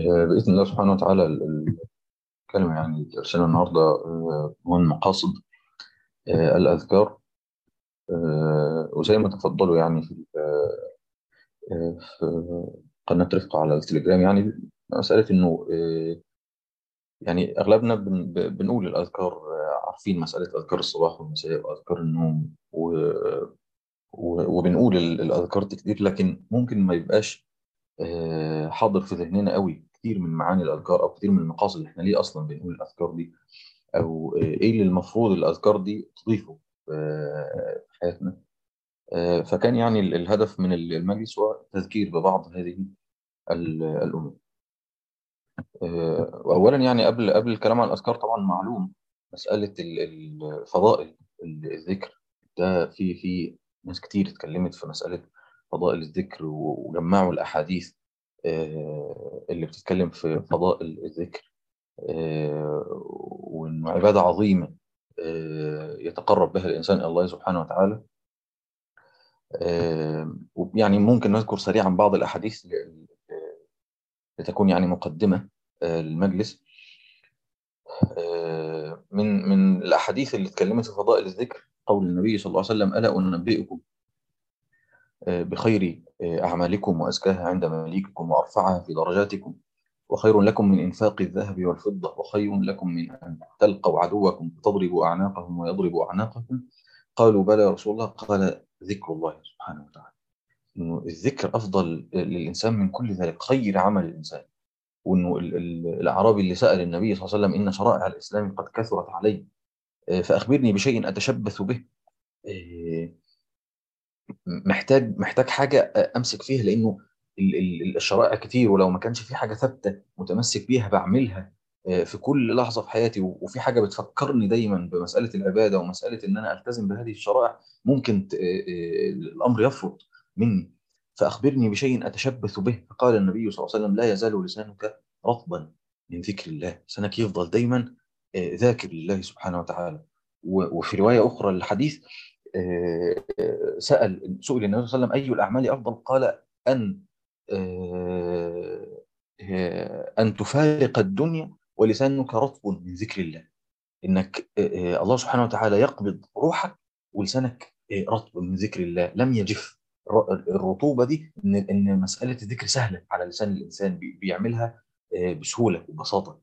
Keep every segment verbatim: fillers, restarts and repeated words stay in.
آه، بإذن الله سبحانه وتعالى ال- ال- الكلمة يعني ترسلنا النهاردة آه، من مقاصد آه، الأذكار. آه، وزي ما تفضلوا يعني في آه، في قناة رفقة على التليجرام، يعني مسألة إنه آه، يعني أغلبنا بن- ب- بنقول الأذكار، آه، عارفين مسألة أذكار الصباح والمساء وأذكار النوم و- و- وبنقول ال- الأذكار دي كتير، لكن ممكن ما يبقاش آه، حاضر في ذهننا قوي كتير من معاني الأذكار أو كتير من المقاصد اللي إحنا ليه أصلا بنقول الأذكار دي، او ايه اللي المفروض الاذكار دي تضيفه آه، في حياتنا. آه، فكان يعني ال- الهدف من المجلس هو التذكير ببعض هذه ال- الامور. آه، واولا يعني قبل قبل الكلام عن الاذكار، طبعا معلوم مساله ال- ال- فضائل ال- الذكر. ده في في ناس كتير اتكلمت في مساله فضائل الذكر و- وجمعوا الاحاديث آه، اللي بتتكلم في فضائل الذكر، آه، وإنه عبادة عظيمة آه، يتقرب بها الإنسان إلى الله سبحانه وتعالى. آه، يعني ممكن نذكر سريعا بعض الأحاديث ل- لتكون يعني مقدمة آه، للمجلس. آه، من من الأحاديث اللي اتكلمت في فضائل الذكر قول النبي صلى الله عليه وسلم: ألا أنبئكم آه، بخير آه، أعمالكم وأزكاها عند مليككم وأرفعها في درجاتكم، وخير لكم من إنفاق الذهب والفضة، وخير لكم من أن تلقوا عدوكم فتضربوا أعناقهم ويضربوا أعناقكم. قالوا: بلى يا رسول الله. قال: ذكر الله سبحانه وتعالى. إنه الذكر أفضل للإنسان من كل ذلك، خير عمل الإنسان. وإنه ال- ال- الأعرابي اللي سأل النبي صلى الله عليه وسلم: إن شرائع الإسلام قد كثرت علي، آه، فأخبرني بشيء أتشبث به. آه، محتاج محتاج حاجة أمسك فيها، لأنه ال- ال- الشرائع كتير، ولو ما كانش في حاجة ثابتة متمسك بيها بعملها آه، في كل لحظة في حياتي، و- وفي حاجة بتفكرني دايما بمسألة العبادة ومسألة إن أنا ألتزم بهذه الشرائع، ممكن ت- آه، آه، الأمر يفرط مني. فأخبرني بشيء أتشبث به. فقال النبي صلى الله عليه وسلم: لا يزال لسانك رطبا من ذكر الله. لسانك يفضل دايما آه، ذاكر لله سبحانه وتعالى. و- وفي رواية أخرى للحديث آه، آه، سأل سئل النبي صلى الله عليه وسلم: أي الأعمال أفضل؟ قال: أن آه، آه، أن تفارق الدنيا ولسانك رطب من ذكر الله. إنك آه، آه، الله سبحانه وتعالى يقبض روحك ولسانك آه، رطب من ذكر الله لم يجف. الر- الرطوبة دي إن إن مسألة الذكر سهلة على لسان الإنسان، بي- بيعملها آه، بسهولة وبساطة.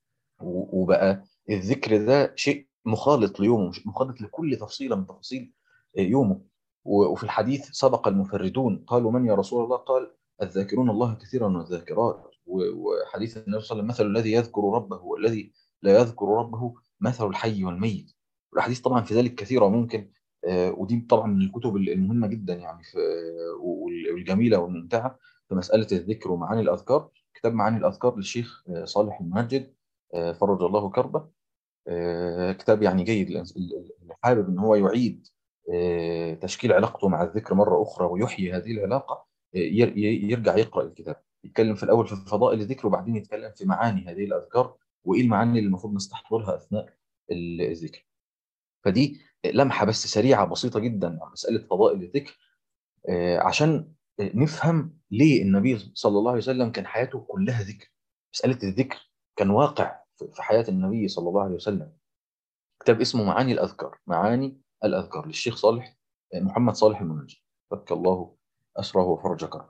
و- وبقى الذكر ده شيء مخالط ليومه، مش مخالط لكل تفصيلة من تفاصيل آه، يومه. و- وفي الحديث: سبق المفردون. قالوا: من يا رسول الله؟ قال: الذاكرون الله كثيرا والذاكرات. و- وحديث النبي صلى الله عليه وسلم: مثل الذي يذكر ربه والذي لا يذكر ربه مثل الحي والميت. والأحاديث طبعا في ذلك كثيرة، ممكن آه، ودي طبعا من الكتب المهمة جدا يعني في آه، وال- والجميلة والممتعة في مسألة الذكر ومعاني الأذكار. كتاب معاني الأذكار للشيخ آه، صالح المنجد، آه، فرج الله كربه. آه، كتاب يعني جيد للإنس- اللي حابب ان هو يعيد آه، تشكيل علاقته مع الذكر مرة أخرى ويحيي هذه العلاقة. آه، ير- ي- يرجع يقرأ الكتاب، يتكلم في الأول في فضائل الذكر، وبعدين يتكلم في معاني هذه الأذكار وإيه المعاني اللي المفروض نستحضرها أثناء ال- الذكر. فدي لمحة بس سريعة بسيطة جدا عن مسألة فضائل الذكر، آه، عشان نفهم ليه النبي صلى الله عليه وسلم كان حياته كلها ذكر. مسألة الذكر كان واقع في في حياة النبي صلى الله عليه وسلم. كتاب اسمه معاني الأذكار، معاني الأذكار للشيخ صالح آه، محمد صالح المنجي، فك الله أسره وفرج كربه.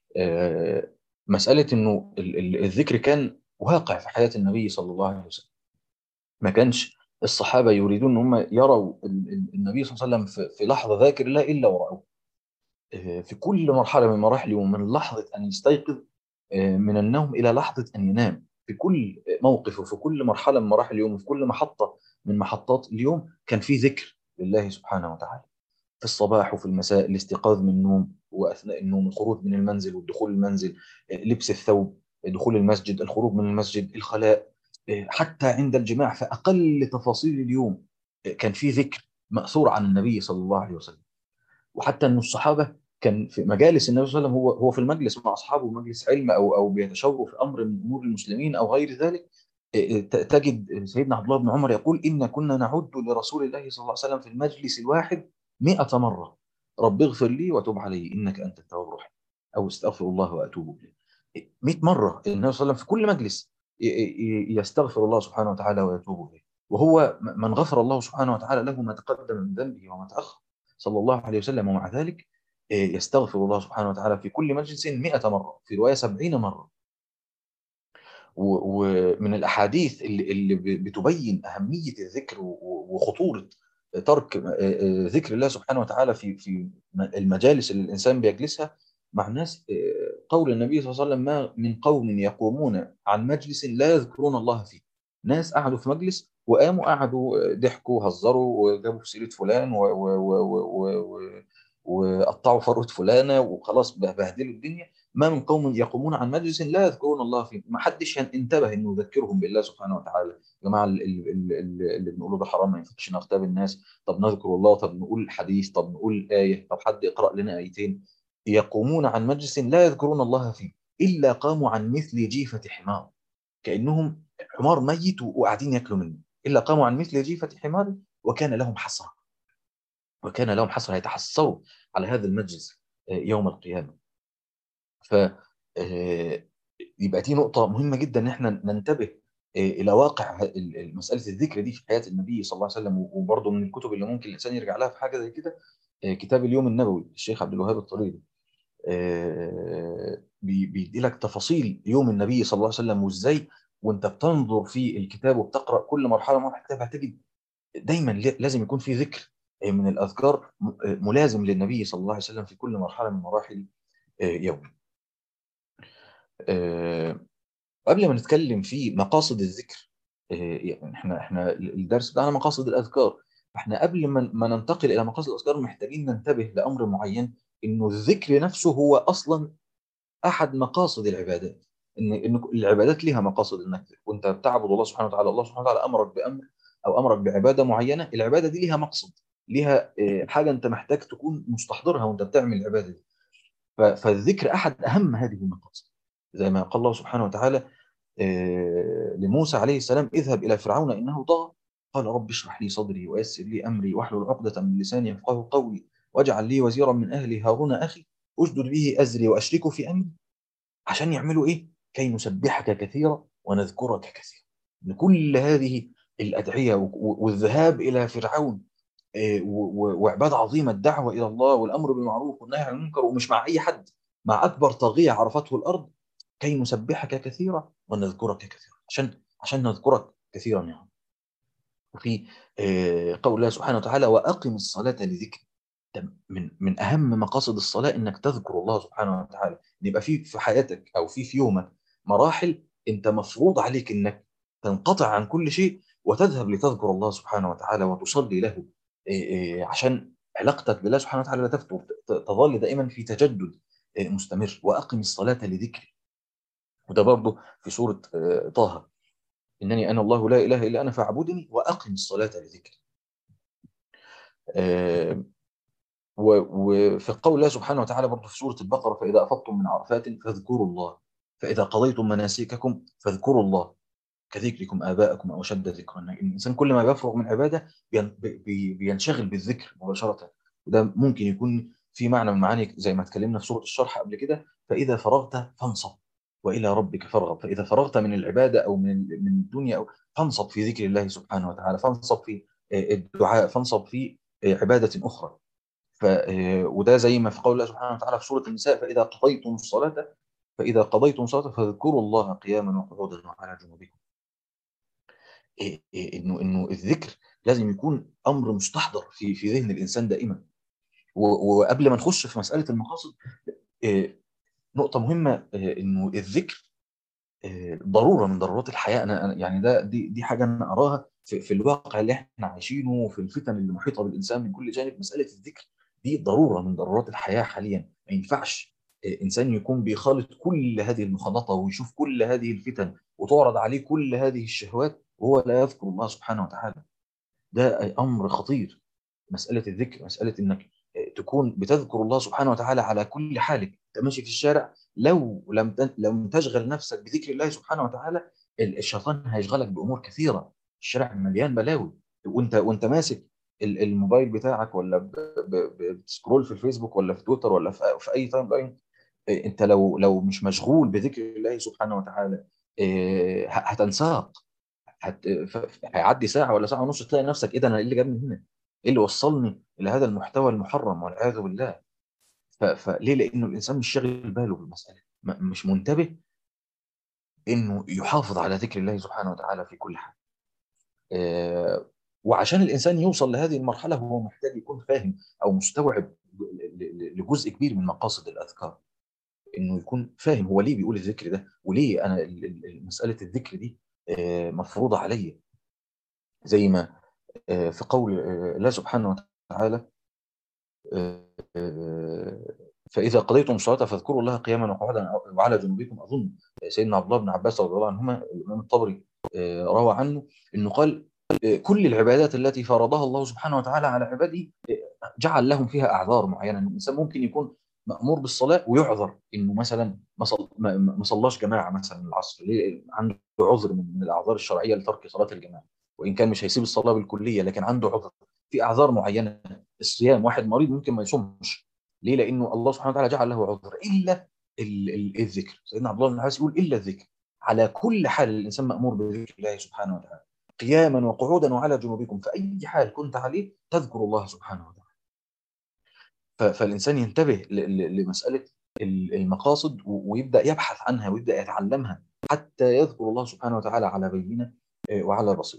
آه، مسألة إنه ال- ال- الذكر كان واقع في حياة النبي صلى الله عليه وسلم. ما كانش الصحابة يريدون أن هم يروا ال- ال- النبي صلى الله عليه وسلم في في لحظة ذاكر الله إلا ورأوه آه، في كل مرحلة من مراحل يوم، من لحظة أن يستيقظ آه، من النوم إلى لحظة أن ينام، في كل موقف وفي كل مرحلة من مراحل اليوم وفي كل محطة من محطات اليوم كان في ذكر لله سبحانه وتعالى. في الصباح وفي المساء، الاستيقاظ من النوم وأثناء النوم، الخروج من المنزل والدخول المنزل، آه، لبس الثوب، دخول المسجد، الخروج من المسجد، الخلاء، آه، حتى عند الجماع، في أقل تفاصيل اليوم آه، كان في ذكر مأثور عن النبي صلى الله عليه وسلم. وحتى ان الصحابه كان في مجالس النبي صلى الله عليه وسلم، هو هو في المجلس مع اصحابه، مجلس علم او او بيتشاوروا في امر من امور المسلمين او غير ذلك، إيه، ت- تجد سيدنا عبد الله بن عمر يقول: ان كنا نعد لرسول الله صلى الله عليه وسلم في المجلس الواحد مئة مره: رب اغفر لي وتب علي انك انت التواب الرحيم، او استغفر الله واتوب اليه. مئة مرة النبي صلى الله عليه وسلم في كل مجلس يستغفر الله سبحانه وتعالى ويتوب إليه، وهو من غفر الله سبحانه وتعالى له ما تقدم من ذنبه وما تأخر صلى الله عليه وسلم، ومع ذلك يستغفر الله سبحانه وتعالى في كل مجلس مئة مرة، في رواية سبعين مرة. ومن الأحاديث اللي اللي بتبين أهمية الذكر وخطورة ترك ذكر الله سبحانه وتعالى في في المجالس اللي الإنسان بيجلسها مع الناس، قول النبي صلى الله عليه وسلم: ما من قوم يقومون عن مجلس لا يذكرون الله فيه. ناس قعدوا في مجلس وقاموا قعدوا ضحكوا وهزروا وجابوا في سيرة فلان و- و- و- و- و- وقطعوا فروة فلانة وخلاص بهدلوا الدنيا. ما من قوم يقومون عن مجلس لا يذكرون الله فيه، ما حدش انتبه انه يذكرهم بالله سبحانه وتعالى. يا جماعه ال- ال- ال- ال- اللي بنقوله ده حرام، ما ينفعش نغتاب الناس. طب نذكر الله، طب نقول حديث، طب نقول آية، طب حد يقرأ لنا آيتين. يقومون عن مجلس لا يذكرون الله فيه إلا قاموا عن مثل جيفة حمار، كأنهم حمار ميت وقاعدين ياكلوا منه. إلا قاموا عن مثل جيفة حمار وكان لهم حسرة، وكان لهم حسرة يتحسروا على هذا المجلس آه، يوم القيامة. ف آه، يبقى دي نقطة مهمة جدا ان احنا ننتبه آه، الى واقع ال- ال- مسألة الذكر دي في حياة النبي صلى الله عليه وسلم. وبرضه من الكتب اللي ممكن الانسان يرجع لها في حاجة زي كده آه، كتاب اليوم النبوي الشيخ عبد الوهاب الطريري. آه، بي- بيدي لك تفاصيل يوم النبي صلى الله عليه وسلم وازاي، وانت بتنظر في الكتاب وبتقرأ كل مرحلة من الكتاب هتجد دايما ل- لازم يكون في ذكر آه، من الأذكار م- آه، ملازم للنبي صلى الله عليه وسلم في كل مرحلة من مراحل آه، يوم. آه، قبل ما نتكلم في مقاصد الذكر، آه، يعني احنا احنا الدرس بتاعنا مقاصد الاذكار، فاحنا قبل ما ما ننتقل الى مقاصد الاذكار محتاجين ننتبه لامر معين، انه الذكر نفسه هو اصلا احد مقاصد العبادات. ان ان العبادات ليها مقاصد، انك وانت بتعبد الله سبحانه وتعالى، الله سبحانه وتعالى امرك بامر او امرك بعباده معينه، العباده دي ليها مقصد، ليها آه، حاجه انت محتاج تكون مستحضرها وانت بتعمل العباده دي. ف- فالذكر احد اهم هذه المقاصد، زي ما قال الله سبحانه وتعالى آه، لموسى عليه السلام: اذهب إلى فرعون إنه طغى قال رب اشرح لي صدري ويسر لي أمري واحلل عقدة من لساني يفقهوا قولي واجعل لي وزيرا من أهلي هارون أخي أشدد به أزري وأشركه في أمري. عشان يعملوا إيه؟ كي نسبحك كثيرا ونذكرك كثيرا. إن كل هذه الأدعية و- و- والذهاب إلى فرعون آه، و- و- وعبادة عظيمة، الدعوة إلى الله والأمر بالمعروف والنهي عن المنكر، ومش مع أي حد، مع أكبر طاغية عرفته الأرض، كي نسبحك كثيرا ونذكرك كثيرا، عشان عشان نذكرك كثيرا يعني. وفي آه، قول الله سبحانه وتعالى: وأقم الصلاة لذكري. ده من من أهم مقاصد الصلاة إنك تذكر الله سبحانه وتعالى، إن يبقى في في حياتك أو في في يومك مراحل أنت مفروض عليك إنك تنقطع عن كل شيء وتذهب لتذكر الله سبحانه وتعالى وتصلي له، آه، آه، عشان علاقتك بالله سبحانه وتعالى لا تفتر، ت- تظل دائما في تجدد آه، مستمر. وأقم الصلاة لذكري. وده برضه في سورة آه، طه: إنني أنا الله لا إله إلا أنا فاعبدني وأقم الصلاة لذكري. آه، و- وفي قول الله سبحانه وتعالى برضه في سورة البقرة: فإذا أفضتم من عرفات فاذكروا الله، فإذا قضيتم مناسككم فاذكروا الله كذكركم آباءكم أو أشد ذكرا. يعني الإنسان كل ما بيفرغ من عبادة بين- بي- بينشغل بالذكر مباشرة. وده ممكن يكون في معنى من معاني زي ما اتكلمنا في سورة الشرح قبل كده: فإذا فرغت فانصب وإلى ربك فارغب. فإذا فرغت من العبادة أو من من الدنيا أو فانصب في ذكر الله سبحانه وتعالى، فانصب في آه، الدعاء، فانصب في آه، عبادة أخرى. ف آه، وده زي ما في قول الله سبحانه وتعالى في سورة النساء: فإذا قضيتم الصلاة فإذا قضيتم الصلاة فاذكروا الله قياما وقعودا وعلى جنوبكم. إيه- إيه، انه انه الذكر لازم يكون امر مستحضر في في ذهن الانسان دائما. و- وقبل ما نخش في مساله المقاصد، إيه، نقطه مهمه، إيه، انه الذكر إيه، ضروره من ضرورات الحياه. انا أنا- يعني ده دي دي حاجه انا اراها في, في الواقع اللي احنا عايشينه وفي الفتن اللي محيطه بالانسان من كل جانب. مساله الذكر دي ضروره من ضرورات الحياه حاليا. ما ينفعش إيه، انسان يكون بيخالط كل هذه المخالطه ويشوف كل هذه الفتن وتعرض عليه كل هذه الشهوات وهو لا يذكر الله سبحانه وتعالى. ده امر خطير. مساله الذكر، مساله انك تكون بتذكر الله سبحانه وتعالى على كل حالك. انت ماشي في الشارع، لو لم تن- لم تشغل نفسك بذكر الله سبحانه وتعالى، ال- الشيطان هيشغلك بامور كثيره. الشارع مليان بلاوي، وانت وانت ماسك ال- الموبايل بتاعك، ولا ب- ب- ب- بتسكرول في الفيسبوك ولا في تويتر ولا في في اي تايم لاين، انت لو لو مش مشغول بذكر الله سبحانه وتعالى آه، هتنساق. هت... ف- هيعدي ساعه ولا ساعه ونص تلاقي نفسك ايه ده، انا ايه اللي جابني هنا؟ ايه اللي وصلني الى هذا المحتوى المحرم والعياذ بالله؟ ف... فليه؟ لانه الانسان مش شاغل باله بالمساله، م- مش منتبه انه يحافظ على ذكر الله سبحانه وتعالى في كل حال. آه، وعشان الانسان يوصل لهذه المرحله هو محتاج يكون فاهم او مستوعب ل- ل- لجزء كبير من مقاصد الاذكار. انه يكون فاهم هو ليه بيقول الذكر ده، وليه انا ال- ال- مساله الذكر دي آه، مفروضه عليا. زي ما آه، في قول آه، الله سبحانه وتعالى آه، آه، فإذا قضيتم الصلاة فاذكروا الله قياما وقعودا وعلى جنوبكم. أظن سيدنا عبد الله بن عباس رضي الله عنهما الإمام الطبري آه، روى عنه أنه قال آه، كل العبادات التي فرضها الله سبحانه وتعالى على عباده آه، جعل لهم فيها أعذار معينة. الإنسان ممكن يكون مأمور بالصلاة ويعذر إنه مثلا ما صل- ما- ما صلاش جماعة مثلا العصر، ليه؟ عنده عذر من من الأعذار الشرعية لترك صلاة الجماعة، وإن كان مش هيسيب الصلاة بالكلية لكن عنده عذر في أعذار معينة. الصيام، واحد مريض ممكن ما يصومش، ليه؟ لانه الله سبحانه وتعالى جعل له عذر الا ال- ال- الذكر. سيدنا عبد الله بن عباس يقول الا الذكر. على كل حال الانسان مامور بذكر الله سبحانه وتعالى قياما وقعودا وعلى جنوبكم، في اي حال كنت عليه تذكر الله سبحانه وتعالى. ف- فالانسان ينتبه ل- ل- لمساله ال- المقاصد و- ويبدا يبحث عنها ويبدا يتعلمها حتى يذكر الله سبحانه وتعالى على بينه آه، وعلى بصيره.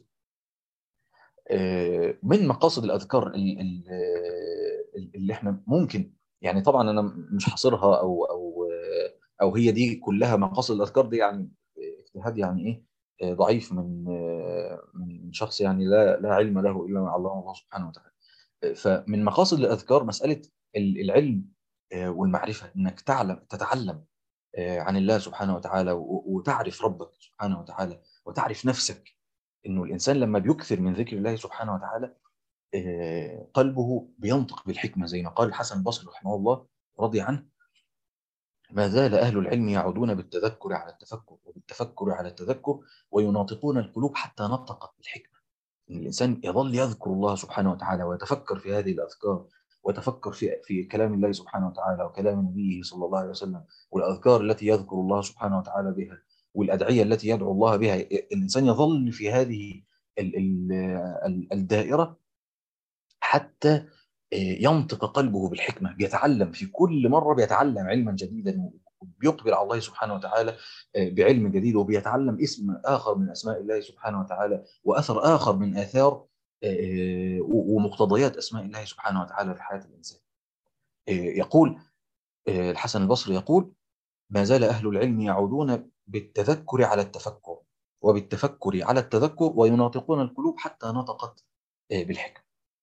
آه، من مقاصد الاذكار ال- ال- آه، اللي احنا ممكن، يعني طبعا انا مش حاصرها او او آه، او هي دي كلها مقاصد الاذكار دي، يعني اجتهاد يعني ايه آه، ضعيف من آه، من شخص يعني لا لا علم له الا ما علمه الله سبحانه وتعالى. آه، فمن مقاصد الاذكار مساله ال- العلم آه، والمعرفه، انك تعلم تتعلم آه، عن الله سبحانه وتعالى و- وتعرف ربك سبحانه وتعالى وتعرف نفسك. انه الانسان لما بيكثر من ذكر الله سبحانه وتعالى آه، قلبه بينطق بالحكمه، زي ما قال الحسن البصري رحمه الله رضي عنه: ما زال اهل العلم يعودون بالتذكر على التفكر وبالتفكر على التذكر ويناطقون القلوب حتى نطقت بالحكمه. ان الانسان يظل يذكر الله سبحانه وتعالى ويتفكر في هذه الاذكار، ويتفكر في في كلام الله سبحانه وتعالى وكلام نبيه صلى الله عليه وسلم، والاذكار التي يذكر الله سبحانه وتعالى بها، والادعيه التي يدعو الله بها. الانسان يظل في هذه ال- ال- ال- الدائره حتى آه، ينطق قلبه بالحكمه، بيتعلم في كل مره، بيتعلم علما جديدا وبيقبل على الله سبحانه وتعالى آه، بعلم جديد، وبيتعلم اسم اخر من اسماء الله سبحانه وتعالى واثر اخر من اثار آه، ومقتضيات اسماء الله سبحانه وتعالى في حياه الانسان. آه، يقول آه، الحسن البصري يقول: ما زال اهل العلم يعودون بالتذكر على التفكر وبالتفكر على التذكر ويناطقون القلوب حتى نطقت آه، بالحكمه.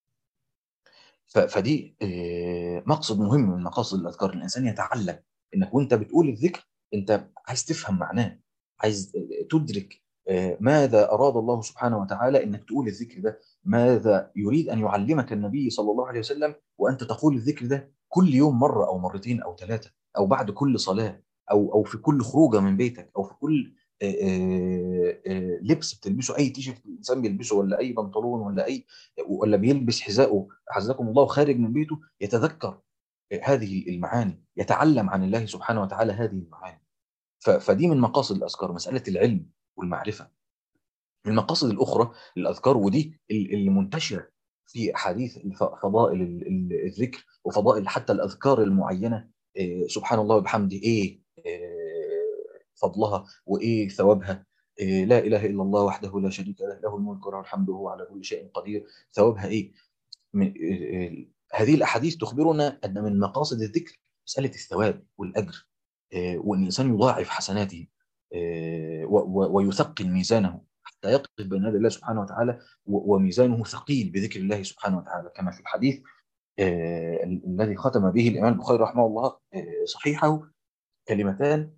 ف- فدي آه، مقصد مهم من مقاصد الاذكار، إن الانسان يتعلم انك وانت بتقول الذكر انت عايز تفهم معناه، عايز آه، تدرك آه، ماذا اراد الله سبحانه وتعالى انك تقول الذكر ده، ماذا يريد ان يعلمك النبي صلى الله عليه وسلم وانت تقول الذكر ده كل يوم مره او مرتين او ثلاثه، او بعد كل صلاه، او او في كل خروجه من بيتك، او في كل آه، آه، آه، لبس بتلبسه، اي تيشيرت الانسان بيلبسه ولا اي بنطلون ولا اي، ولا بيلبس حذاءه أعزكم الله خارج من بيته، يتذكر هذه المعاني، يتعلم عن الله سبحانه وتعالى هذه المعاني. ف- فدي من مقاصد الأذكار مسألة العلم والمعرفة. من المقاصد الأخرى للأذكار، ودي ال- اللي منتشرة في أحاديث الف- فضائل ال- ال- الذكر وفضائل حتى الأذكار المعينة، إيه، سبحان الله وبحمده، إيه إيه فضلها وإيه ثوابها. إيه، لا إله إلا الله وحده لا شريك له، له الملك وله الحمد وهو على كل شيء قدير، ثوابها إيه؟ من- هذه الأحاديث تخبرنا أن من مقاصد الذكر مسألة الثواب والأجر، آه، وأن الإنسان يضاعف حسناته آه، و- و- ويثقل ميزانه حتى يقف بين يدي الله سبحانه وتعالى و- وميزانه ثقيل بذكر الله سبحانه وتعالى، كما في الحديث آه، ال- الذي ختم به الإمام البخاري رحمه الله آه، صحيحه: كلمتان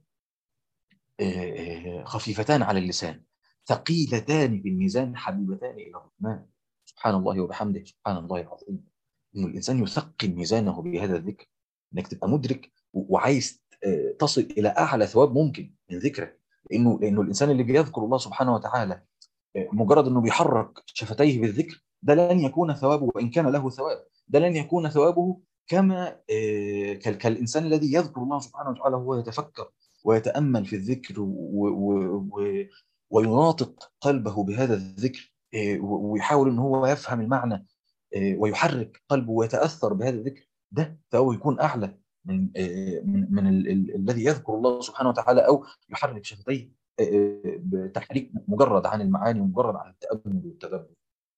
آه، خفيفتان على اللسان ثقيلتان في الميزان حبيبتان إلى الرحمن، سبحان الله وبحمده سبحان الله العظيم. إنه الإنسان يثقل ميزانه بهذا الذكر، إنك تبقى مدرك و- وعايز آه، تصل إلى أعلى ثواب ممكن من ذكرك. لأنه لأنه الإنسان اللي بيذكر الله سبحانه وتعالى آه، مجرد إنه بيحرك شفتيه بالذكر، ده لن يكون ثوابه، وإن كان له ثواب ده لن يكون ثوابه كما كالإنسان الذي يذكر الله سبحانه وتعالى وهو يتفكر ويتأمل في الذكر و و و ويناطق قلبه بهذا الذكر، ويحاول ان هو يفهم المعنى ويحرك قلبه ويتأثر بهذا الذكر، ده فهو يكون أعلى من من من ال ال الذي يذكر الله سبحانه وتعالى أو يحرك شفتيه بتحريك مجرد عن المعاني ومجرد عن التأمل والتدبر.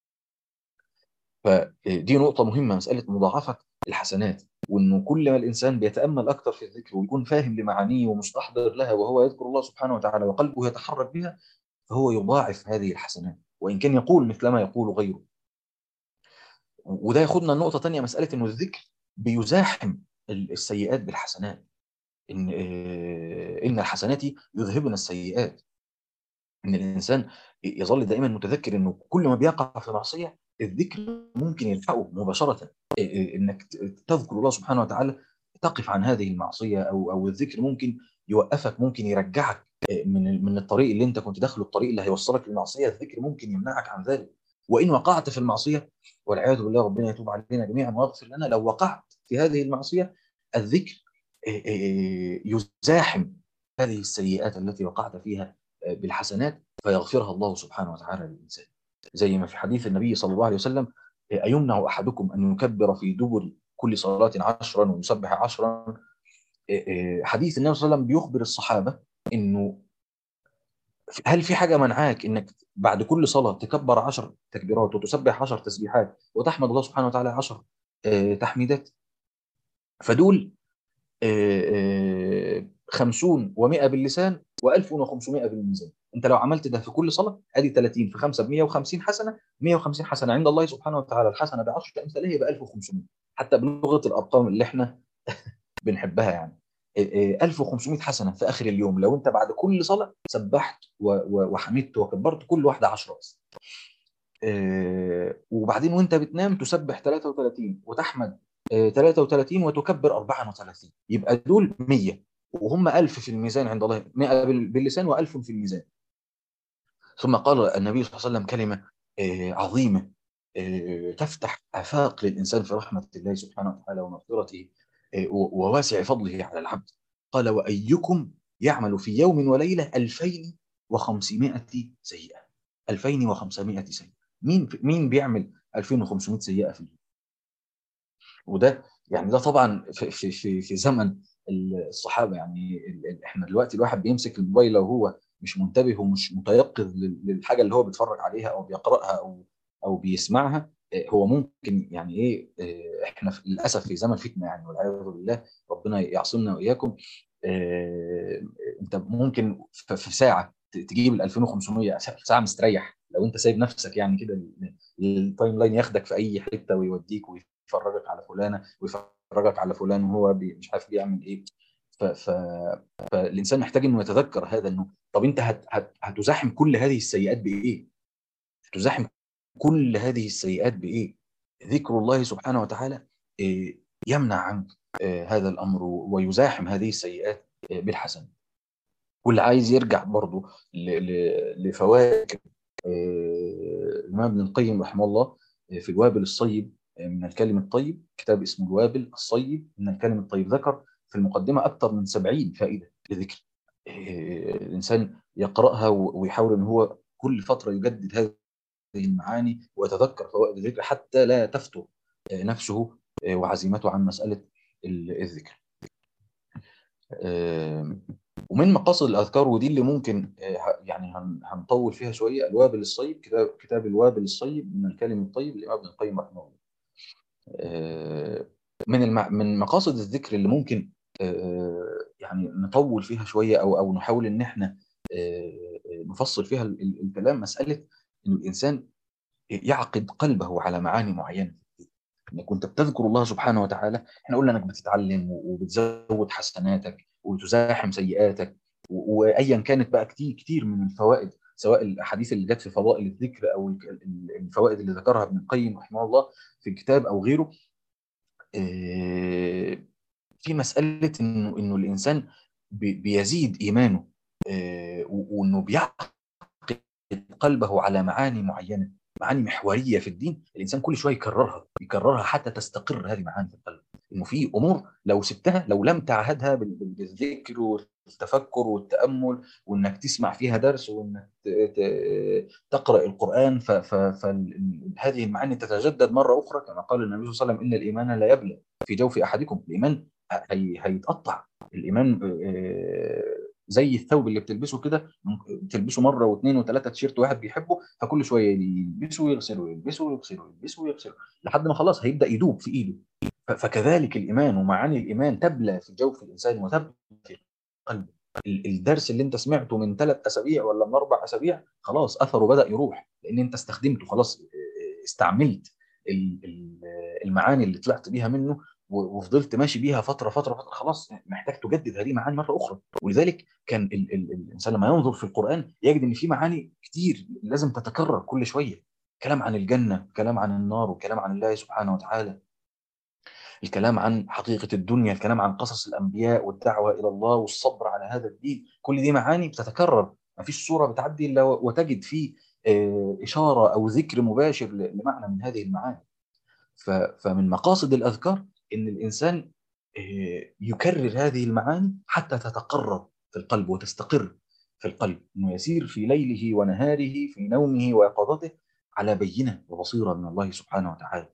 فدي نقطة مهمة، مسألة مضاعفة الحسنات، وإنه كل ما الإنسان بيتأمل أكثر في الذكر ويكون فاهم لمعانيه ومستحضر لها وهو يذكر الله سبحانه وتعالى وقلبه يتحرك بها، فهو يضاعف هذه الحسنات وإن كان يقول مثل ما يقول غيره. وده ياخدنا النقطة تانية، مسألة إنه الذكر بيزاحم السيئات بالحسنات، إن إن الحسنات يذهبن السيئات، إن الإنسان يظل دائما متذكر إنه كل ما بيقع في معصية الذكر ممكن يلحقه مباشرة، إنك تذكر الله سبحانه وتعالى تقف عن هذه المعصية، أو أو الذكر ممكن يوقفك، ممكن يرجعك من من الطريق اللي أنت كنت داخله، الطريق اللي هيوصلك للمعصية، الذكر ممكن يمنعك عن ذلك. وإن وقعت في المعصية والعياذ بالله، ربنا يتوب علينا جميعا ويغفر لنا، لو وقعت في هذه المعصية الذكر يزاحم هذه السيئات التي وقعت فيها بالحسنات فيغفرها الله سبحانه وتعالى للإنسان. زي ما في حديث النبي صلى الله عليه وسلم: أيمنع أحدكم أن يكبر في دبر كل صلاة عشرا ويسبح عشرا؟ حديث النبي صلى الله عليه وسلم بيخبر الصحابة إنه هل في حاجة منعاك إنك بعد كل صلاة تكبر عشر تكبيرات وتسبح عشر تسبيحات وتحمد الله سبحانه وتعالى عشر تحميدات؟ فدول خمسون ومئة باللسان وألف وخمسمائة بالميزان. انت لو عملت ده في كل صلاة ادي ثلاثين في خمسة ب مئة وخمسين حسنة، مئة وخمسين حسنة عند الله سبحانه وتعالى الحسنة بعشر امثالها يبقى ألف وخمسمائة، حتى بلغة الارقام اللي احنا بنحبها يعني. ألف وخمسمائة حسنة في اخر اليوم لو انت بعد كل صلاة سبحت وحمدت وكبرت كل واحدة عشرة بس. وبعدين وانت بتنام تسبح ثلاثة وثلاثين وتحمد ثلاثة وثلاثين وتكبر أربعة وثلاثين، يبقى دول مية، وهم ألف في الميزان عند الله، مئة باللسان وألف في الميزان. ثم قال النبي صلى الله عليه وسلم كلمة عظيمة تفتح آفاق للإنسان في رحمة الله سبحانه وتعالى ومغفرته وواسع فضله على العبد. قال: وأيكم يعمل في يوم وليلة ألفين وخمسمائة سيئة. ألفين وخمسمائة سيئة، مين مين بيعمل ألفين وخمسمائة سيئة في اليوم؟ وده يعني ده طبعا في في في, في زمن الصحابه، يعني احنا دلوقتي الواحد بيمسك الموبايل لو هو مش منتبه ومش متيقظ للحاجه اللي هو بيتفرج عليها او بيقراها او او بيسمعها، هو ممكن يعني ايه، احنا للاسف في زمن فتنه يعني والعياذ بالله، ربنا يعصمنا واياكم. انت ممكن في ساعه تجيب ال ألفين وخمسمائة ساعه مستريح لو انت سايب نفسك يعني كده التايم لاين ياخدك في اي حته ويوديك ويفرجك على فلانه ويفرجك على فلان وهو بي مش عارف بيعمل ايه. ف... ف... فالانسان محتاج انه يتذكر هذا، انه طب انت هت... هت... هتزاحم كل هذه السيئات بايه؟ هتزاحم كل هذه السيئات بايه؟ ذكر الله سبحانه وتعالى يمنع عنك هذا الامر ويزاحم هذه السيئات بالحسن. واللي عايز يرجع برضه لفوائد الإمام ابن القيم رحمه الله في الوابل الصيب من الكلم الطيب، كتاب اسمه الوابل الصيب من الكلم الطيب، ذكر في المقدمة أكثر من سبعين فائدة لذكر. الإنسان يقرأها ويحاول أن هو كل فترة يجدد هذه المعاني ويتذكر فوائد الذكر حتى لا تفتر نفسه وعزيمته عن مسألة الذكر. ومن مقاصد الأذكار ودي اللي ممكن يعني هنطول فيها شوية، الوابل الصيب، كتاب كتاب الوابل الصيب من الكلم الطيب للإمام ابن القيم رحمه الله. من المع... من مقاصد الذكر اللي ممكن يعني نطول فيها شوية أو أو نحاول إن إحنا نفصل فيها الكلام، مسألة إنه الإنسان يعقد قلبه على معاني معينة. انك كنت بتذكر الله سبحانه وتعالى، احنا قلنا انك بتتعلم وبتزود حسناتك وتزاحم سيئاتك، وايا كانت بقى كتير كتير من الفوائد، سواء الاحاديث اللي جت في فضائل الذكر او الفوائد اللي ذكرها ابن القيم رحمه الله في الكتاب او غيره. في مساله انه انه الانسان بيزيد ايمانه وانه بيعقد قلبه على معاني معينه، معاني محوريه في الدين، الانسان كل شويه يكررها يكررها حتى تستقر هذه معاني في القلب. انه في امور لو سبتها، لو لم تعهدها بال- بال- بالذكر والتفكر والتامل، وانك تسمع فيها درس، وانك ت- ت- تقرا القران، فهذه المعاني تتجدد مره اخرى، كما قال النبي صلى الله عليه وسلم: ان الايمان لا يبلى في جوف احدكم. الايمان هي- هيتقطع. الايمان آه، زي الثوب اللي بتلبسه كده، بتلبسه مره واثنين وثلاثه، تيشيرت واحد بيحبه، فكل شويه يلبسه ويغسله، يلبسه ويغسله، يلبسه ويغسله، لحد ما خلاص هيبدا يدوب في ايده. ف- فكذلك الإيمان ومعاني الإيمان تبلى في جوف الإنسان وتبلى في قلبه. ال- الدرس اللي أنت سمعته من ثلاث أسابيع ولا من أربع أسابيع، خلاص أثره بدأ يروح، لأن أنت استخدمته خلاص، استعملت ال- ال- المعاني اللي طلعت بيها منه، و- وفضلت ماشي بيها فترة فترة فترة، خلاص محتاج تجدد هذه المعاني مرة أخرى. ولذلك كان ال ال الإنسان لما ينظر في القرآن يجد إن في معاني كتير لازم تتكرر كل شوية: كلام عن الجنة، كلام عن النار، وكلام عن الله سبحانه وتعالى، الكلام عن حقيقة الدنيا، الكلام عن قصص الأنبياء والدعوة إلى الله والصبر على هذا الدين. كل دي معاني بتتكرر، ما فيش سورة بتعدي إلا وتجد فيه آه، إشارة أو ذكر مباشر ل- لمعنى من هذه المعاني. ف- فمن مقاصد الأذكار إن الإنسان آه، يكرر هذه المعاني حتى تتقرر في القلب وتستقر في القلب، إنه يسير في ليله ونهاره، في نومه ويقظته، على بينة وبصيرة من الله سبحانه وتعالى.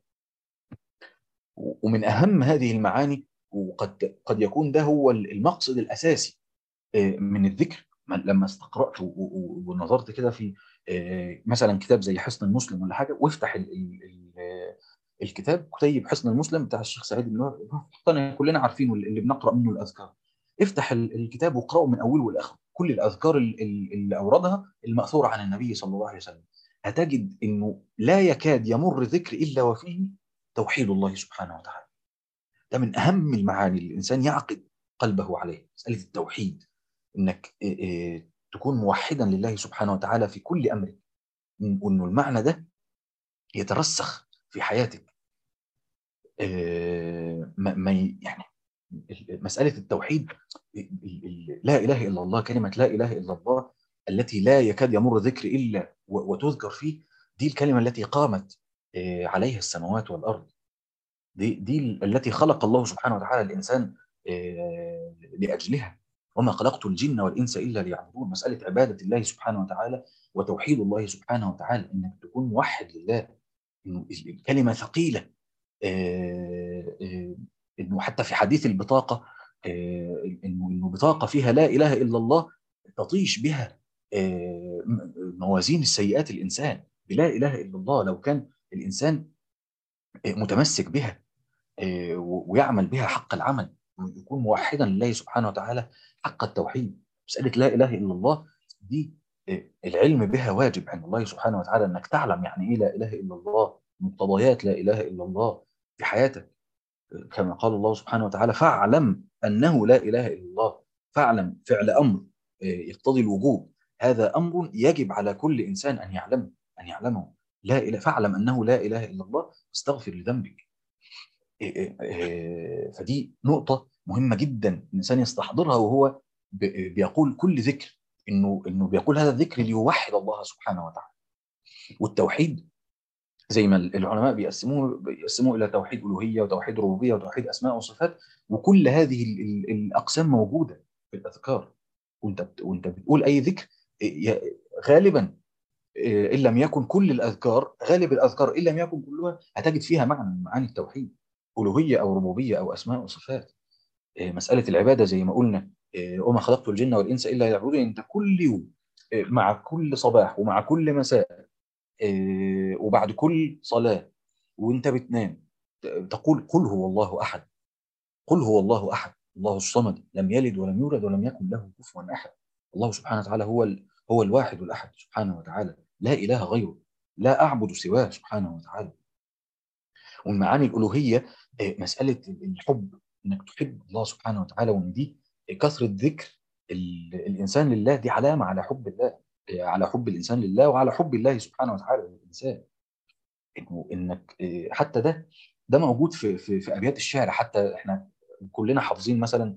ومن أهم هذه المعاني، وقد قد يكون ده هو المقصد الأساسي آه، من الذكر، لما استقرأت و- و- ونظرت كده في آه، مثلا كتاب زي حصن المسلم ولا حاجة، وافتح ال- ال- ال- آه، الكتاب، كتيب حصن المسلم بتاع الشيخ سعيد بن وهب، طبعاً كلنا عارفينه اللي بنقرأ منه الأذكار. افتح ال- الكتاب واقرأه من أوله لآخره، كل الأذكار ال- ال- اللي أوردها المأثورة عن النبي صلى الله عليه وسلم، هتجد إنه لا يكاد يمر ذكر إلا وفيه توحيد الله سبحانه وتعالى. ده من أهم المعاني اللي الإنسان يعقد قلبه عليه، مسألة التوحيد، إنك إيه، إيه، تكون موحدا لله سبحانه وتعالى في كل أمرك، وإنه المعنى ده يترسخ في حياتك. إيه، ما ما ي- يعني مسألة التوحيد، ال- ال- لا إله إلا الله، كلمة لا إله إلا الله التي لا يكاد يمر ذكر إلا و- وتذكر فيه، دي الكلمة التي قامت إيه، عليها السماوات والأرض. دي دي التي خلق الله سبحانه وتعالى الإنسان آه، لأجلها: وما خلقت الجن والإنس إلا ليعبدون. مسألة عبادة الله سبحانه وتعالى وتوحيد الله سبحانه وتعالى، إنك تكون موحد لله، إنه الكلمة ثقيلة. آه، آه، إنه حتى في حديث البطاقة، آه، إنه إنه بطاقة فيها لا إله إلا الله تطيش بها آه، موازين السيئات الإنسان. بلا إله إلا الله لو كان الإنسان آه، متمسك بها آه، ويعمل بها حق العمل، ويكون موحدا لله سبحانه وتعالى حق التوحيد. مسألة لا إله إلا الله دي آه، العلم بها واجب عند الله سبحانه وتعالى، أنك تعلم يعني إيه لا إله إلا الله، مقتضيات لا إله إلا الله في حياتك. آه، كما قال الله سبحانه وتعالى: فاعلم أنه لا إله إلا الله. فاعلم فعل أمر آه، يقتضي الوجوب، هذا أمر يجب على كل إنسان أن يعلمه، أن يعلمه. لا إله، فاعلم أنه لا إله إلا الله، واستغفر لذنبك. إيه- إيه، فدي نقطة مهمة جدا الإنسان يستحضرها وهو ب- بيقول كل ذكر، إنه إنه بيقول هذا الذكر ليوحد الله سبحانه وتعالى. والتوحيد زي ما العلماء بيقسموه بيقسموه إلى توحيد ألوهية وتوحيد ربوبية وتوحيد أسماء وصفات، وكل هذه ال- ال- الأقسام موجودة في الأذكار. وأنت بت- وأنت بتقول أي ذكر، إيه، غالبا إيه، إن لم يكن كل الأذكار، غالب الأذكار إن لم يكن كلها، هتجد فيها معنى من معاني التوحيد: ألوهية أو ربوبية أو أسماء وصفات. إيه، مسألة العبادة زي ما قلنا: إيه، وما خلقت الجن والإنس إلا ليعبدون. أنت كل يوم إيه، مع كل صباح ومع كل مساء إيه، وبعد كل صلاة وأنت بتنام، ت- تقول: قل هو الله أحد، قل هو الله أحد، الله الصمد، لم يلد ولم يولد ولم يكن له كفوا أحد. الله سبحانه وتعالى هو ال... هو الواحد الأحد سبحانه وتعالى، لا إله غيره، لا أعبد سواه سبحانه وتعالى. ومن معاني الألوهية آه، مسألة الحب، إنك تحب الله سبحانه وتعالى، وإن دي كثرة ذكر ال- الإنسان لله دي علامة على حب الله، آه، على حب الإنسان لله وعلى حب الله سبحانه وتعالى للإنسان. إنه إنك آه، حتى ده ده موجود في في في أبيات الشعر. حتى إحنا كلنا حافظين مثلا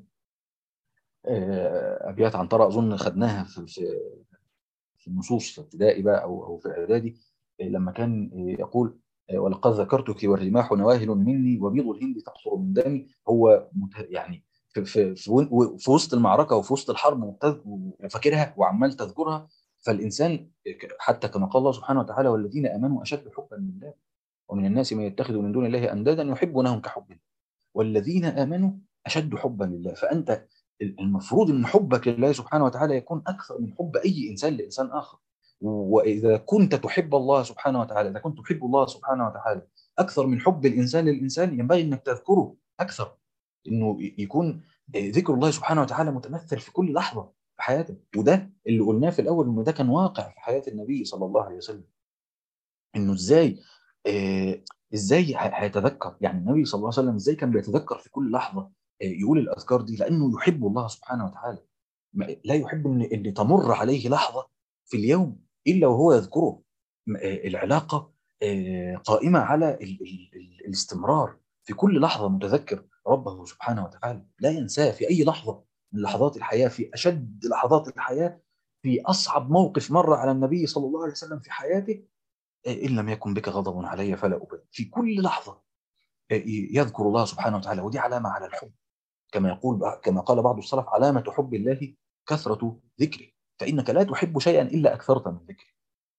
آه، أبيات عنترة، أظن خدناها في في في النصوص في ابتدائي بقى أو أو في إعدادي، آه، لما كان آه، يقول: ولقد ذكرتك والرماح نواهل مني وبيض الهند تقطر من دمي. هو يعني في, في, في, في وسط المعركة وفي وسط الحرب وفاكرها وعمال تذكرها. فالإنسان حتى كما قال الله سبحانه وتعالى والذين آمنوا أشد حبا لله ومن الناس من يتخذ من دون الله أندادا يحبونهم كحب الله والذين آمنوا أشد حبا لله. فأنت المفروض أن حبك لله سبحانه وتعالى يكون أكثر من حب أي إنسان لإنسان آخر. وإذا كنت تحب الله سبحانه وتعالى، إذا كنت تحب الله سبحانه وتعالى أكثر من حب الإنسان للإنسان، ينبغي أنك تذكره أكثر، أنه يكون ذكر الله سبحانه وتعالى متمثل في كل لحظة في حياتك. وده اللي قلناه في الأول أنه ده كان واقع في حياة النبي صلى الله عليه وسلم. انه ازاي آه ازاي ه- هيتذكر، يعني النبي صلى الله عليه وسلم ازاي كان بيتذكر في كل لحظه آه يقول الاذكار دي، لانه يحب الله سبحانه وتعالى. ما- لا يحب ان ان تمر عليه لحظه في اليوم الا وهو يذكره. م- آه العلاقه آه قائمه على ال ال ال الاستمرار في كل لحظه متذكر ربه سبحانه وتعالى، لا ينساه في اي لحظه من لحظات الحياه، في اشد لحظات الحياه، في اصعب موقف مر على النبي صلى الله عليه وسلم في حياته. إن لم يكن بك غضب علي فلا أبالي. في كل لحظة يذكر الله سبحانه وتعالى، ودي علامة على الحب. كما يقول كما قال بعض السلف: علامة حب الله كثرة ذكره، فإنك لا تحب شيئا إلا أكثرت من ذكره.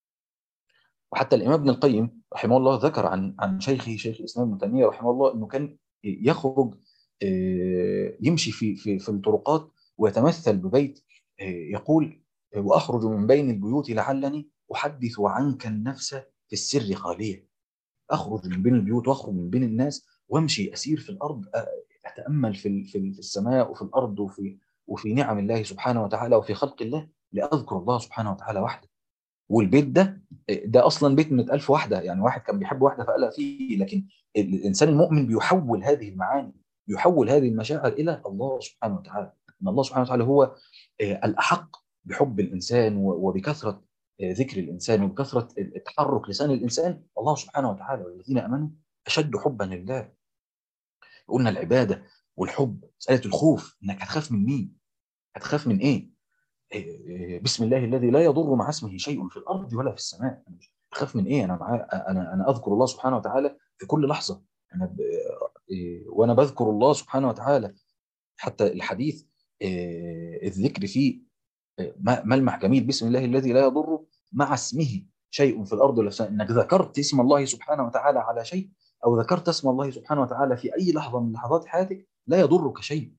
وحتى الإمام ابن القيم رحمه الله ذكر عن عن شيخه شيخ الإسلام ابن تيمية رحمه الله أنه كان يخرج آه، يمشي في في في الطرقات ويتمثل ببيت آه، يقول: وأخرج من بين البيوت لعلني أحدث عنك النفس في السر خالية. اخرج من بين البيوت واخرج من بين الناس وامشي اسير في الارض، اتامل في ال- في ال- في السماء وفي الارض وفي وفي نعم الله سبحانه وتعالى وفي خلق الله، لاذكر الله سبحانه وتعالى وحده. والبيت ده ده اصلا بيت من ألف واحده، يعني واحد كان بيحب واحده فقال فيه. لكن الانسان المؤمن بيحول هذه المعاني، يحول هذه المشاعر الى الله سبحانه وتعالى. ان الله سبحانه وتعالى هو آه، الاحق بحب الانسان و- وبكثره آه، ذكر الانسان وبكثره تحرك لسان الانسان الله سبحانه وتعالى. والذين امنوا اشد حبا لله. قلنا العباده والحب مساله الخوف، انك هتخاف من مين؟ هتخاف من ايه؟ إيه، بسم الله الذي لا يضر مع اسمه شيء في الارض ولا في السماء. أنا مش بخاف من ايه؟ انا معاه، انا انا اذكر الله سبحانه وتعالى في كل لحظه. انا ب... إيه، وانا بذكر الله سبحانه وتعالى. حتى الحديث إيه، الذكر فيه إيه، م- ملمح جميل: بسم الله الذي لا يضر مع اسمه شيء في الارض ولا في السماء. انك ذكرت اسم الله سبحانه وتعالى على شيء، او ذكرت اسم الله سبحانه وتعالى في اي لحظه من لحظات حياتك، لا يضرك شيء.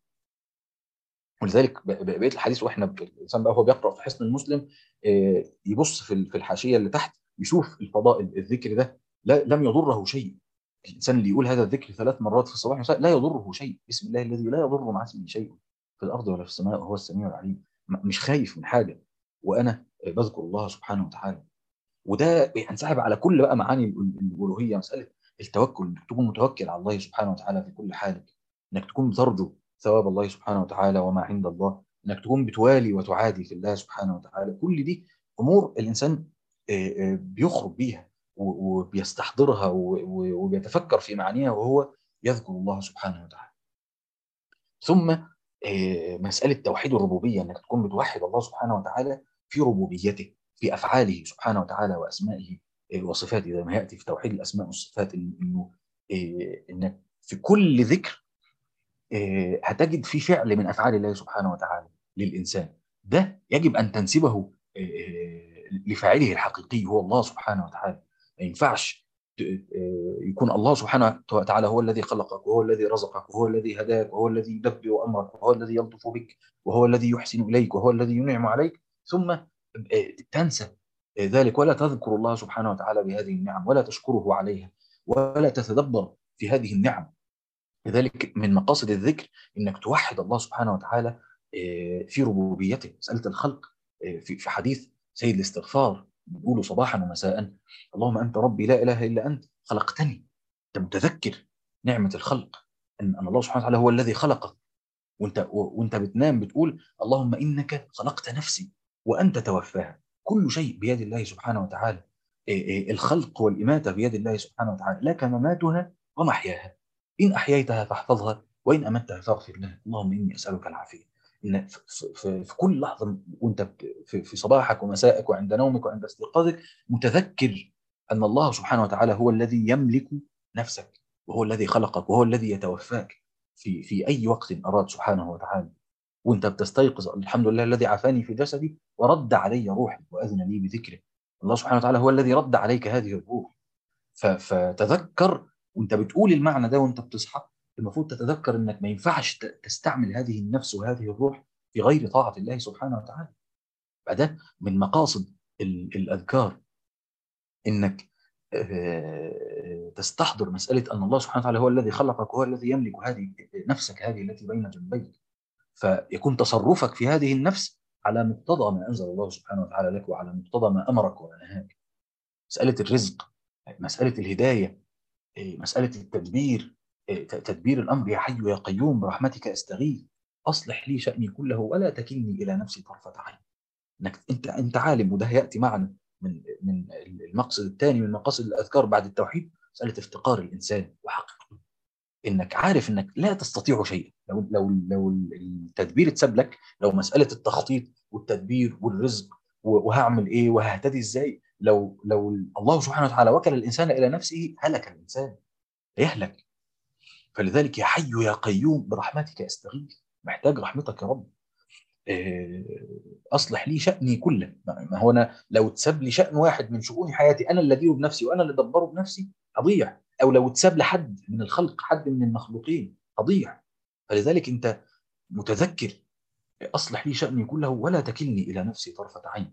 ولذلك ب- ب- بقيه الحديث، واحنا ب- الانسان بقى هو بيقرا في حصن المسلم آه، يبص في ال- في الحاشيه اللي تحت، يشوف الفضائل الذكر ده لا لم يضره شيء. الانسان اللي يقول هذا الذكر ثلاث مرات في الصباح والمساء لا يضره شيء. بسم الله الذي لا يضر مع اسمه شيء في الارض ولا في السماء وهو السميع العليم. م- مش خايف من حاجه وانا بذكر الله سبحانه وتعالى. وده بينسحب على كل بقى معاني ال- الالوهيه. مساله التوكل، انك تكون متوكل على الله سبحانه وتعالى في كل حال، انك تكون ترجو ثواب الله سبحانه وتعالى وما عند الله، انك تكون بتوالي وتعادي في الله سبحانه وتعالى. كل دي امور الانسان آه، آه، بيخرج بيها و- وبيستحضرها و- و- وبيتفكر في معانيها وهو يذكر الله سبحانه وتعالى. ثم آه، مسألة توحيد الربوبية، أنك تكون بتوحد الله سبحانه وتعالى في ربوبيته، في أفعاله سبحانه وتعالى وأسمائه آه، وصفاته، زي ما يأتي في توحيد الأسماء والصفات. إن- إنه آه، إنك في كل ذكر آه، هتجد في فعل من أفعال الله سبحانه وتعالى للإنسان، ده يجب أن تنسبه آه، آه، لفاعله الحقيقي هو الله سبحانه وتعالى. ما ينفعش ت- آه، يكون الله سبحانه وتعالى هو الذي خلقك وهو الذي رزقك وهو الذي هداك وهو الذي يدبر أمرك وهو الذي يلطف بك وهو الذي يحسن إليك وهو الذي ينعم عليك، ثم آه، تنسى آه، ذلك ولا تذكر الله سبحانه وتعالى بهذه النعم ولا تشكره عليها ولا تتدبر في هذه النعم. لذلك من مقاصد الذكر انك توحد الله سبحانه وتعالى آه، في ربوبيته. مساله الخلق آه، في في حديث سيد الاستغفار بيقولوا صباحا ومساء: اللهم انت ربي لا اله الا انت خلقتني. انت متذكر نعمه الخلق، ان ان الله سبحانه وتعالى هو الذي خلقك. وانت و- وانت بتنام بتقول: اللهم انك خلقت نفسي وانت توفاها. كل شيء بيد الله سبحانه وتعالى. إيه إيه الخلق والاماته بيد الله سبحانه وتعالى، لك مماتها ومحياها. ان احييتها فاحفظها وان امتها فاغفر لها. اللهم اني اسالك العافيه. ان في, في, في كل لحظه وانت في, في صباحك ومسائك وعند نومك وعند استيقاظك متذكر أن الله سبحانه وتعالى هو الذي يملك نفسك، وهو الذي خلقك، وهو الذي يتوفاك في في أي وقت أراد سبحانه وتعالى. وأنت بتستيقظ الحمد لله الذي عافاني في جسدي ورد علي روحي وأذن لي بذكره. الله سبحانه وتعالى هو الذي رد عليك هذه الروح. فتذكر وأنت بتقول المعنى ده وأنت بتصحى، المفروض تتذكر أنك ما ينفعش تستعمل هذه النفس وهذه الروح في غير طاعة الله سبحانه وتعالى. فده من مقاصد الأذكار، انك تستحضر مساله ان الله سبحانه وتعالى هو الذي خلقك وهو الذي يملك هذه نفسك هذه التي بين جنبيك، فيكون تصرفك في هذه النفس على مقتضى ما انزل الله سبحانه وتعالى لك وعلى مقتضى ما امرك ونهاك. مساله الرزق، مساله الهدايه، مساله التدبير، تدبير الامر. يا حي يا قيوم برحمتك استغيث اصلح لي شاني كله ولا تكلني الى نفسي طرفه عين. انك انت انت عالم، وده ياتي معنا من من المقصد الثاني من مقاصد الاذكار بعد التوحيد، مساله افتقار الانسان وحقيقته. انك عارف انك لا تستطيع شيئا لو لو لو التدبير اتساب لك، لو مساله التخطيط والتدبير والرزق وهعمل ايه وههتدي ازاي، لو لو الله سبحانه وتعالى وكل الانسان الى نفسه هلك الانسان، يهلك. فلذلك يا حي يا قيوم برحمتك استغيث، محتاج رحمتك يا رب. اصلح لي شأني كله. ما هو انا لو اتساب لي شأن واحد من شؤون حياتي انا اللي اديره بنفسي وانا اللي ادبره بنفسي هضيع، او لو اتساب لحد من الخلق، حد من المخلوقين، هضيع. فلذلك انت متذكر اصلح لي شأني كله ولا تكلني الى نفسي طرفة عين.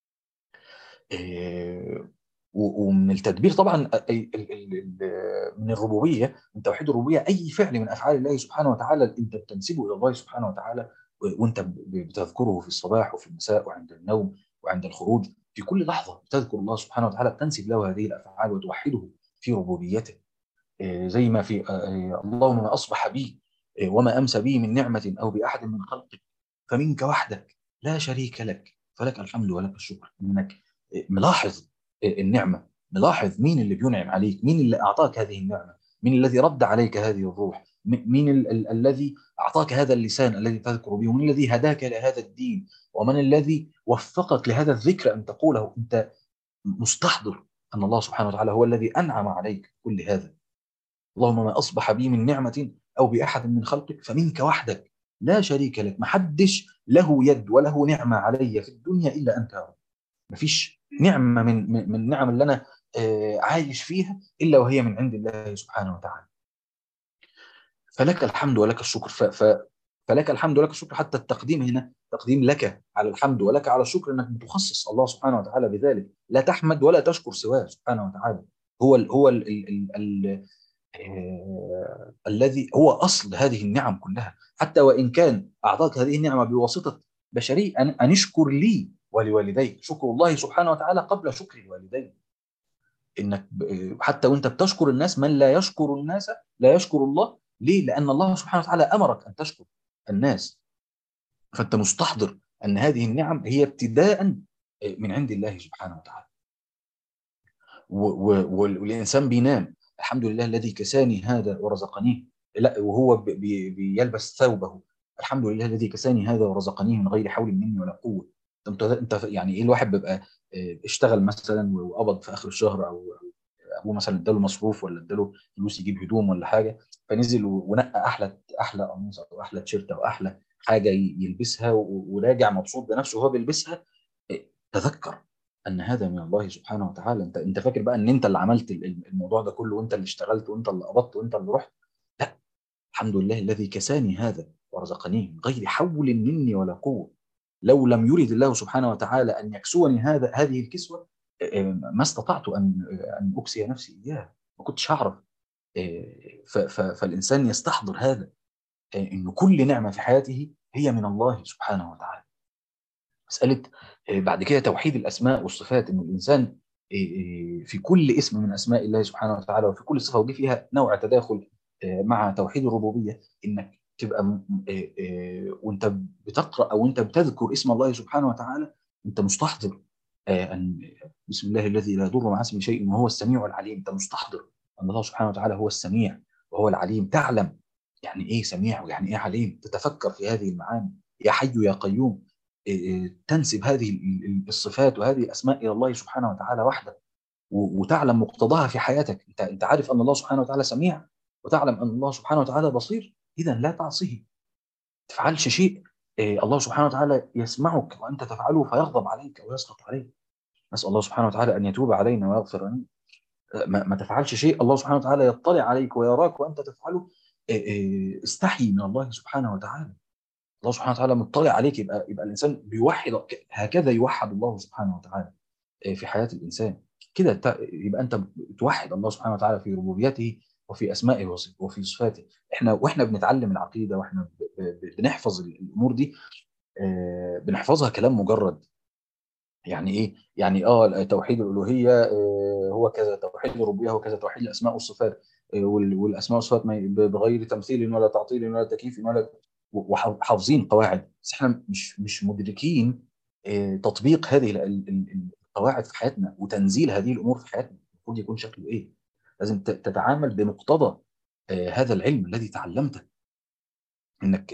ومن التدبير طبعا من الربوبيه، من توحيد الربوبيه، اي فعل من افعال الله سبحانه وتعالى انت بتنسبه الى الله سبحانه وتعالى، وانت بتذكره في الصباح وفي المساء وعند النوم وعند الخروج، في كل لحظه بتذكر الله سبحانه وتعالى، بتنسب له هذه الافعال وتوحده في ربوبيته. زي ما في اللهم ما اصبح بي وما امسى بي من نعمه او باحد من خلقك فمنك وحدك لا شريك لك فلك الحمد ولك الشكر. انك ملاحظ النعمه، ملاحظ مين اللي بينعم عليك، مين اللي اعطاك هذه النعمه، مين الذي رد عليك هذه الروح، مين ال ال الذي اعطاك هذا اللسان الذي تذكر به، ومن الذي هداك لهذا الدين، ومن الذي وفقك لهذا الذكر ان تقوله. انت مستحضر ان الله سبحانه وتعالى هو الذي انعم عليك كل هذا. اللهم ما أصبح بي من نعمة أو بأحد من خلقك فمنك وحدك لا شريك لك. محدش له يد وله نعمة علي في الدنيا إلا أنت يا رب. مفيش نعمة من من النعم اللي أنا عايش فيها إلا وهي من عند الله سبحانه وتعالى. فلك الحمد ولك الشكر. ف ف فلك الحمد ولك الشكر. حتى التقديم هنا تقديم لك على الحمد ولك على الشكر، انك بتخصص الله سبحانه وتعالى بذلك، لا تحمد ولا تشكر سواه سبحانه وتعالى. هو ال هو ال ال ال آه، الذي هو أصل هذه النعم كلها. حتى وإن كان أعطاك هذه النعمة بواسطة بشري، أن, أن اشكر لي ولوالديك. شكر الله سبحانه وتعالى قبل شكر الوالدين. إنك حتى وإنت بتشكر الناس، من لا يشكر الناس لا يشكر الله. ليه؟ لأن الله سبحانه وتعالى أمرك أن تشكر الناس. فأنت مستحضر أن هذه النعم هي ابتداء من عند الله سبحانه وتعالى. والإنسان بينام الحمد لله الذي كساني هذا ورزقنيه، لا وهو بي بيلبس ثوبه الحمد لله الذي كساني هذا ورزقنيه من غير حول مني ولا قوه. انت انت يعني ايه؟ الواحد بيبقى اشتغل مثلا وقبض في اخر الشهر، او ابوه مثلا اداله مصروف ولا اداله فلوس يجيب هدوم ولا حاجه، فنزل ونقى احلى احلى قميص او احلى تيشيرت او احلى حاجه يلبسها وراجع مبسوط بنفسه وهو بيلبسها. تذكر ان هذا من الله سبحانه وتعالى. انت انت فاكر بقى ان انت اللي عملت الموضوع ده كله، وانت اللي اشتغلت وانت اللي قبضت وانت اللي رحت؟ لا، الحمد لله الذي كساني هذا ورزقنيه من غير حول مني ولا قوه. لو لم يرد الله سبحانه وتعالى ان يكسوني هذا هذه الكسوه ما استطعت ان ان اكسي نفسي اياها، ما كنتش هعرف. فالانسان يستحضر هذا، ان كل نعمه في حياته هي من الله سبحانه وتعالى. مسألة بعد كده توحيد الأسماء والصفات، إن الإنسان في كل اسم من أسماء الله سبحانه وتعالى وفي كل صفة ودي فيها نوع تداخل مع توحيد الربوبية، إنك تبقى وأنت بتقرأ أو أنت بتذكر اسم الله سبحانه وتعالى أنت مستحضر أن بسم الله الذي لا يضر مع اسمه شيء وهو السميع العليم. أنت مستحضر أن الله سبحانه وتعالى هو السميع وهو العليم. تعلم يعني إيه سميع ويعني إيه عليم، تتفكر في هذه المعاني. يا حي يا قيوم، تنسب هذه الصفات وهذه الأسماء إلى الله سبحانه وتعالى وحده. وتعلم مقتضاها في حياتك. انت انت عارف ان الله سبحانه وتعالى سميع، وتعلم ان الله سبحانه وتعالى بصير، اذا لا تعصيه. ما تفعلش شيء الله سبحانه وتعالى يسمعك وانت تفعله فيغضب عليك او يسخط عليك. نسال الله سبحانه وتعالى ان يتوب علينا ويغفر لنا. ما, ما تفعلش شيء الله سبحانه وتعالى يطلع عليك ويراك وانت تفعله. استحي من الله سبحانه وتعالى. الله سبحانه وتعالى مطلع عليك، يبقى يبقى الانسان بيوحد. هكذا يوحد الله سبحانه وتعالى في حياه الانسان. كده يبقى انت توحد الله سبحانه وتعالى في ربوبيته وفي اسمائه وفي صفاته. احنا واحنا بنتعلم العقيده واحنا بنحفظ الامور دي، بنحفظها كلام مجرد. يعني ايه؟ يعني اه توحيد الالوهيه هو كذا، توحيد الربوبيه هو كذا، توحيد الاسماء والصفات والاسماء والصفات بغير تمثيل ولا تعطيل ولا تكييف ولا، وحافظين قواعد. بس احنا مش مش مدركين تطبيق هذه القواعد في حياتنا وتنزيل هذه الامور في حياتنا المفروض يكون شكله ايه. لازم تتعامل بمقتضى هذا العلم الذي تعلمته. انك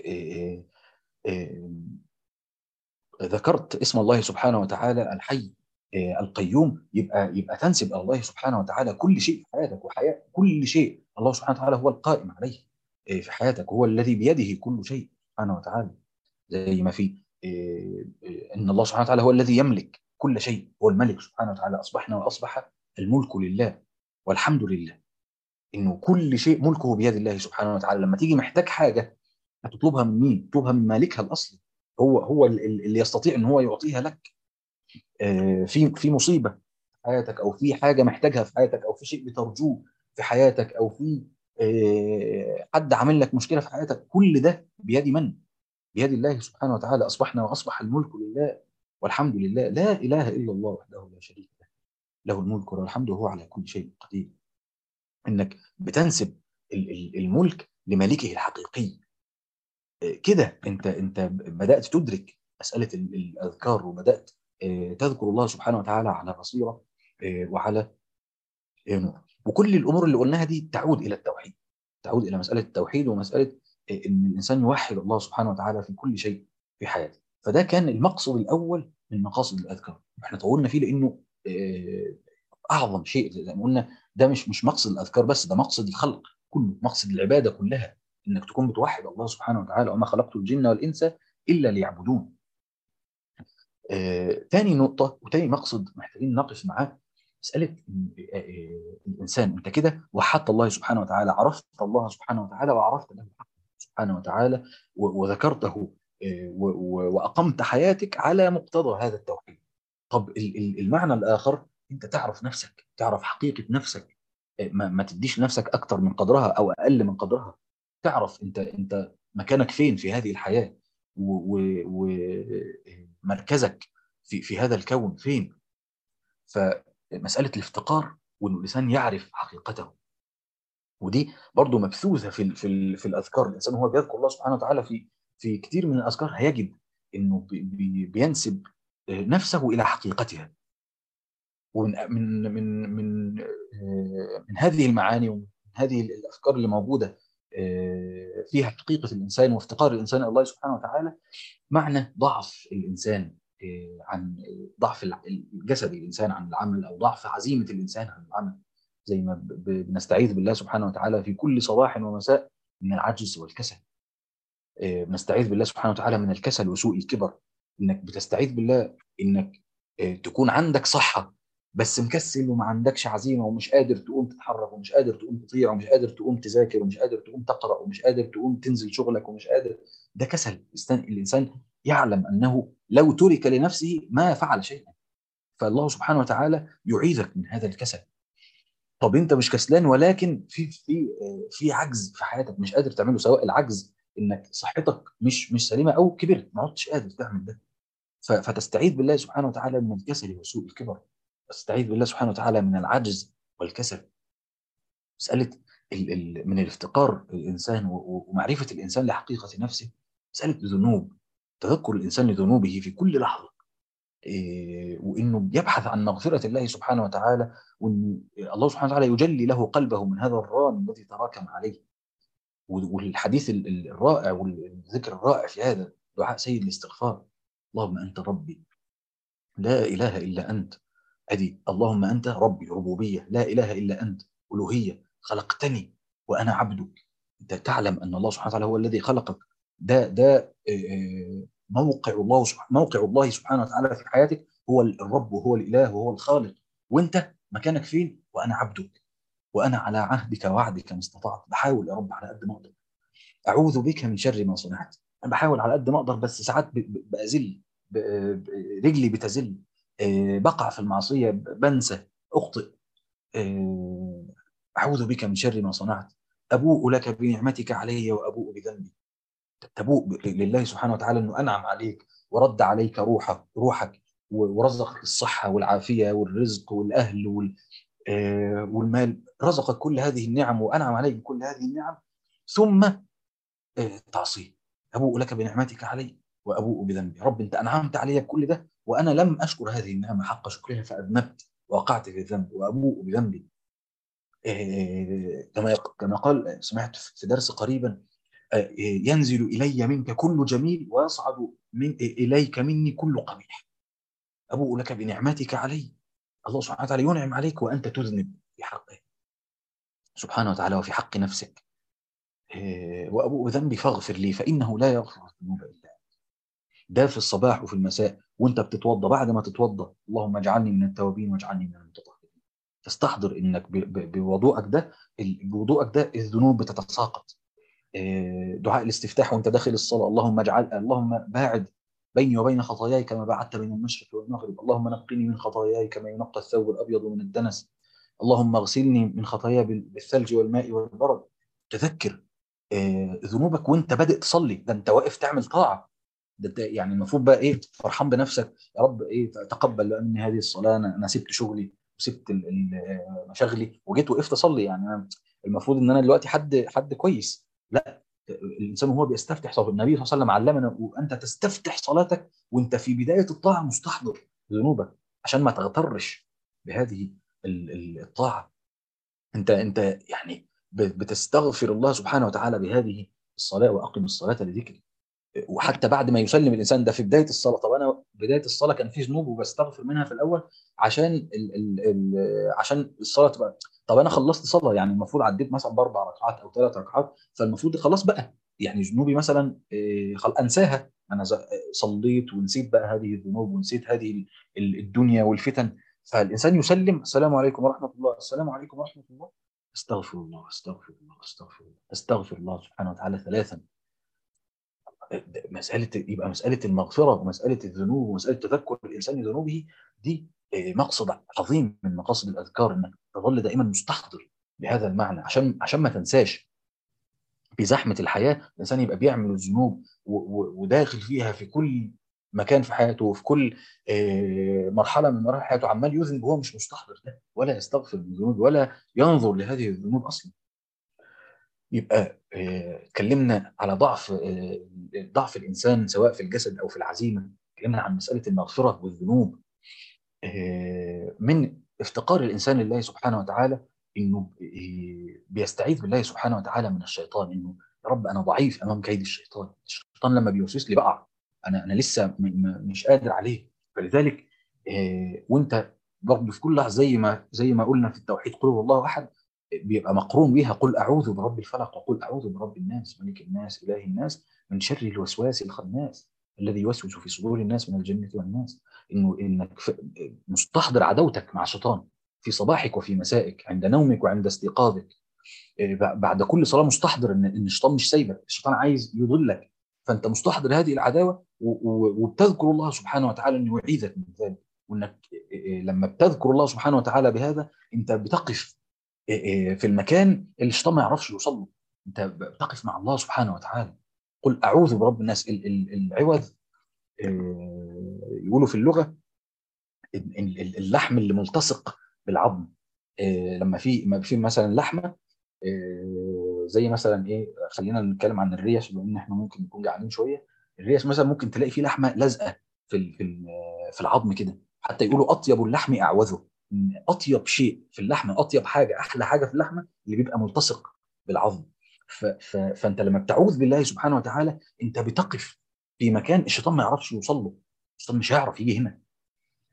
ذكرت اسم الله سبحانه وتعالى الحي القيوم، يبقى يبقى تنسب الى الله سبحانه وتعالى كل شيء في حياتك وحياه كل شيء. الله سبحانه وتعالى هو القائم عليه في حياتك، هو الذي بيده كل شيء سبحانه وتعالى. زي ما في ان الله سبحانه وتعالى هو الذي يملك كل شيء، هو الملك سبحانه وتعالى. اصبحنا واصبح الملك لله والحمد لله، انه كل شيء ملكه بيد الله سبحانه وتعالى. لما تيجي محتاج حاجه هتطلبها من مين؟ تطلبها من مالكها الاصلي. هو هو اللي يستطيع ان هو يعطيها لك. في في مصيبه في حياتك، او في حاجه محتاجها في حياتك، او في شيء بترجوه في حياتك، او في حد عامل لك مشكله في حياتك، كل ده بيد من؟ بيد الله سبحانه وتعالى. اصبحنا واصبح الملك لله والحمد لله. لا اله الا الله وحده لا شريك له، له الملك وله الحمد وهو على كل شيء قدير. انك بتنسب الملك لمالكه الحقيقي. كده انت انت بدات تدرك مساله الاذكار، وبدات تذكر الله سبحانه وتعالى على بصيره وعلى نور. وكل الامور اللي قلناها دي تعود الى التوحيد، تعود الى مساله التوحيد ومساله ان الانسان يوحد الله سبحانه وتعالى في كل شيء في حياته. فده كان المقصد الاول من مقاصد الاذكار. احنا طولنا فيه لانه اعظم شيء زي ما قلنا. ده مش مش مقصد الاذكار بس، ده مقصد الخلق كله، مقصد العباده كلها، انك تكون بتوحد الله سبحانه وتعالى. وما خلقت الجن والانس الا ليعبدون. آه، تاني نقطه وتاني مقصد محتاجين نقف معاه، مساله آه، آه، الانسان. انت كده وحدت الله سبحانه وتعالى، عرفت الله سبحانه وتعالى وعرفت له سبحانه وتعالى وذكرته واقمت حياتك على مقتضى هذا التوحيد. طب المعنى الاخر، انت تعرف نفسك، تعرف حقيقه نفسك. ما, ما تديش نفسك اكتر من قدرها او اقل من قدرها. تعرف انت انت مكانك فين في هذه الحياه، ومركزك في في هذا الكون فين. فمساله الافتقار وان الانسان يعرف حقيقته، ودي برضو مبثوثه في ال في ال في الاذكار. الانسان وهو بيذكر الله سبحانه وتعالى في في كثير من الاذكار هيجد انه بي بي بينسب نفسه الى حقيقتها. ومن من من من من هذه المعاني ومن هذه الافكار اللي موجوده فيها حقيقه الانسان وافتقار الانسان الى الله سبحانه وتعالى، معنى ضعف الانسان عن ضعف الجسد الانسان عن العمل، او ضعف عزيمه الانسان عن العمل. زي ما بنستعيذ بالله سبحانه وتعالى في كل صباح ومساء من العجز والكسل. بنستعيذ بالله سبحانه وتعالى من الكسل وسوء الكبر. انك بتستعيذ بالله انك تكون عندك صحه بس مكسل وما عندكش عزيمه ومش قادر تقوم تتحرك ومش قادر تقوم تطيع ومش قادر تقوم تذاكر ومش قادر تقوم تقرا ومش قادر تقوم تنزل شغلك ومش قادر. ده كسل. الانسان يعلم انه لو ترك لنفسه ما فعل شيئا. فالله سبحانه وتعالى يعيذك من هذا الكسل. طب انت مش كسلان، ولكن في في في عجز في حياتك مش قادر تعمله، سواء العجز انك صحتك مش مش سليمه، او كبرت ما عدتش قادر تعمل ده. فتستعيذ بالله سبحانه وتعالى من الكسل وسوء الكبر. تستعيذ بالله سبحانه وتعالى من العجز والكسل. مساله ال ال من الافتقار الانسان ومعرفه الانسان لحقيقه نفسه. مساله ذنوب، تذكر الانسان لذنوبه في كل لحظه، إيه وانه يبحث عن مغفره الله سبحانه وتعالى، وان الله سبحانه وتعالى يجلي له قلبه من هذا الران الذي تراكم عليه. والحديث الرائع والذكر الرائع في هذا دعاء سيد الاستغفار: اللهم انت ربي لا اله الا انت ادي اللهم انت ربي، ربوبيه، لا اله الا انت، الوهيه، خلقتني وانا عبدك. انت تعلم ان الله سبحانه وتعالى هو الذي خلقك. ده ده آه، موقع الله سبحانه موقع الله سبحانه وتعالى في حياتك، هو الرب وهو الاله وهو الخالق. وانت مكانك فين؟ وانا عبدك، وانا على عهدك ووعدك ما استطعت. بحاول يا رب على قد ما اقدر. اعوذ بك من شر ما صنعت. انا بحاول على قد ما اقدر، بس ساعات ب- ب- بأذل، ب- ب- رجلي بتزل، آه، بقع في المعصيه، ب- بنسى، اخطئ. آه، اعوذ بك من شر ما صنعت، ابوء لك بنعمتك علي وابوء بذنبي. تبوء ب- لله سبحانه وتعالى انه انعم عليك ورد عليك روحك روحك و- ورزقك الصحه والعافيه والرزق والاهل وال- آه، والمال. رزقك كل هذه النعم وانعم عليك بكل هذه النعم، ثم آه، تعصيه. ابوء لك بنعمتك علي وابوء بذنبي. رب انت انعمت علي بكل ده وانا لم اشكر هذه النعمه حق شكرها فاذنبت ووقعت في الذنب وابوء بذنبي. آه، كما كما قال، سمعت في درس قريبا، آه، ينزل الي منك كل جميل ويصعد من اليك مني كل قبيح. ابوء لك بنعمتك علي. الله سبحانه وتعالى ينعم عليك وانت تذنب في حقه سبحانه وتعالى وفي حق نفسك. آه، وابوء بذنبي فاغفر لي فانه لا يغفر الذنوب الا. ده في الصباح وفي المساء وانت بتتوضا. بعد ما تتوضا اللهم اجعلني من التوابين واجعلني من المتطهرين. تستحضر انك ب- ب- بوضوءك ده، ال- بوضوءك ده الذنوب بتتساقط. آه، دعاء الاستفتاح وانت داخل الصلاه، اللهم اجعل اللهم باعد بيني وبين خطاياي كما بعدت بين المشرق والمغرب، اللهم نقني من خطاياي كما ينقى الثوب الابيض من الدنس، اللهم اغسلني من خطاياي بال- بالثلج والماء والبرد. تذكر آه، ذنوبك وانت بادئ تصلي. ده انت واقف تعمل طاعه. ده انت يعني المفروض بقى ايه، فرحان بنفسك، يا رب ايه تقبل بقى مني هذه الصلاه. انا انا سبت شغلي وسبت ال- ال- آه، مشاغلي وجيت وقفت اصلي. يعني انا المفروض ان انا دلوقتي حد حد كويس. لا، الانسان وهو بيستفتح صلاته، النبي صلى الله عليه وسلم علمنا وانت تستفتح صلاتك وانت في بدايه الطاعه مستحضر ذنوبك عشان ما تغترش بهذه ال- ال- الطاعه. انت انت يعني ب- بتستغفر الله سبحانه وتعالى بهذه الصلاه، واقم الصلاه لذكري. وحتى بعد ما يسلم الانسان ده في بدايه الصلاه، طب انا بدايه الصلاه كان في ذنوب وبستغفر منها في الاول عشان ال ال ال عشان الصلاه تبقى. طب انا خلصت صلاه، يعني المفروض عديت مثلا باربع ركعات او ثلاث ركعات، فالمفروض خلاص بقى يعني ذنوبي مثلا إيه، خل انساها. انا ز- صليت ونسيت بقى هذه الذنوب ونسيت هذه ال- ال- الدنيا والفتن. فالانسان يسلم، السلام عليكم ورحمه الله، السلام عليكم ورحمه الله، استغفر الله استغفر الله استغفر الله استغفر الله سبحانه وتعالى ثلاثا. مساله يبقى مساله المغفره ومساله الذنوب ومساله تذكر الانسان ذنوبه دي آه، مقصد عظيم من مقاصد الاذكار، انك تظل دائما مستحضر بهذا المعنى عشان عشان ما تنساش. في زحمه الحياه الانسان يبقى بيعمل الذنوب و- و- وداخل فيها في كل مكان في حياته وفي كل آه، مرحله من مراحل حياته، عمال يذنب وهو مش مستحضر ده ولا يستغفر الذنوب ولا ينظر لهذه الذنوب اصلا. يبقى آه، اتكلمنا على ضعف آه، ضعف الانسان سواء في الجسد او في العزيمه. اتكلمنا عن مساله المغفره والذنوب، آه، من افتقار الانسان لله سبحانه وتعالى، انه آه، بيستعيذ بالله سبحانه وتعالى من الشيطان. انه يا رب انا ضعيف امام كيد الشيطان. الشيطان لما بيوسوس لي بقع. انا انا لسه م- م- مش قادر عليه. فلذلك آه، وانت برضه في كل لحظه، زي ما زي ما قلنا في التوحيد قل هو الله احد، بيبقى مقرون بيها قل اعوذ برب الفلق وقل اعوذ برب الناس ملك الناس اله الناس من شر الوسواس الخناس الذي يوسوس في صدور الناس من الجنه والناس. انه انك ف- مستحضر عداوتك مع الشيطان في صباحك وفي مسائك، عند نومك وعند استيقاظك. إيه، ب- بعد كل صلاه مستحضر ان ان الشيطان مش سايبك، الشيطان عايز يضلك. فانت مستحضر هذه العداوه و- و- وبتذكر الله سبحانه وتعالى انه يعيذك من ذلك. وانك إيه، إيه، لما بتذكر الله سبحانه وتعالى بهذا انت بتقف إيه، إيه، في المكان اللي الشيطان ما يعرفش يوصل له. انت بتقف مع الله سبحانه وتعالى. قل اعوذ برب الناس. ال- ال- العوذ إيه، يقولوا في اللغه ال- ال- اللحم اللي ملتصق بالعظم. إيه، لما في ما في مثلا لحمه إيه، زي مثلا ايه، خلينا نتكلم عن الريش بما ان احنا ممكن نكون جعانين شويه. الريش مثلا ممكن تلاقي فيه لحمه لازقه في ال- في ال- في العظم كده. حتى يقولوا اطيب اللحم اعوذه. إن اطيب شيء في اللحمه، اطيب حاجه، احلى حاجه في اللحمه اللي بيبقى ملتصق بالعظم. ف ف فانت لما بتعوذ بالله سبحانه وتعالى انت بتقف في مكان الشيطان ما يعرفش يوصل له. الشيطان مش هيعرف يجي هنا.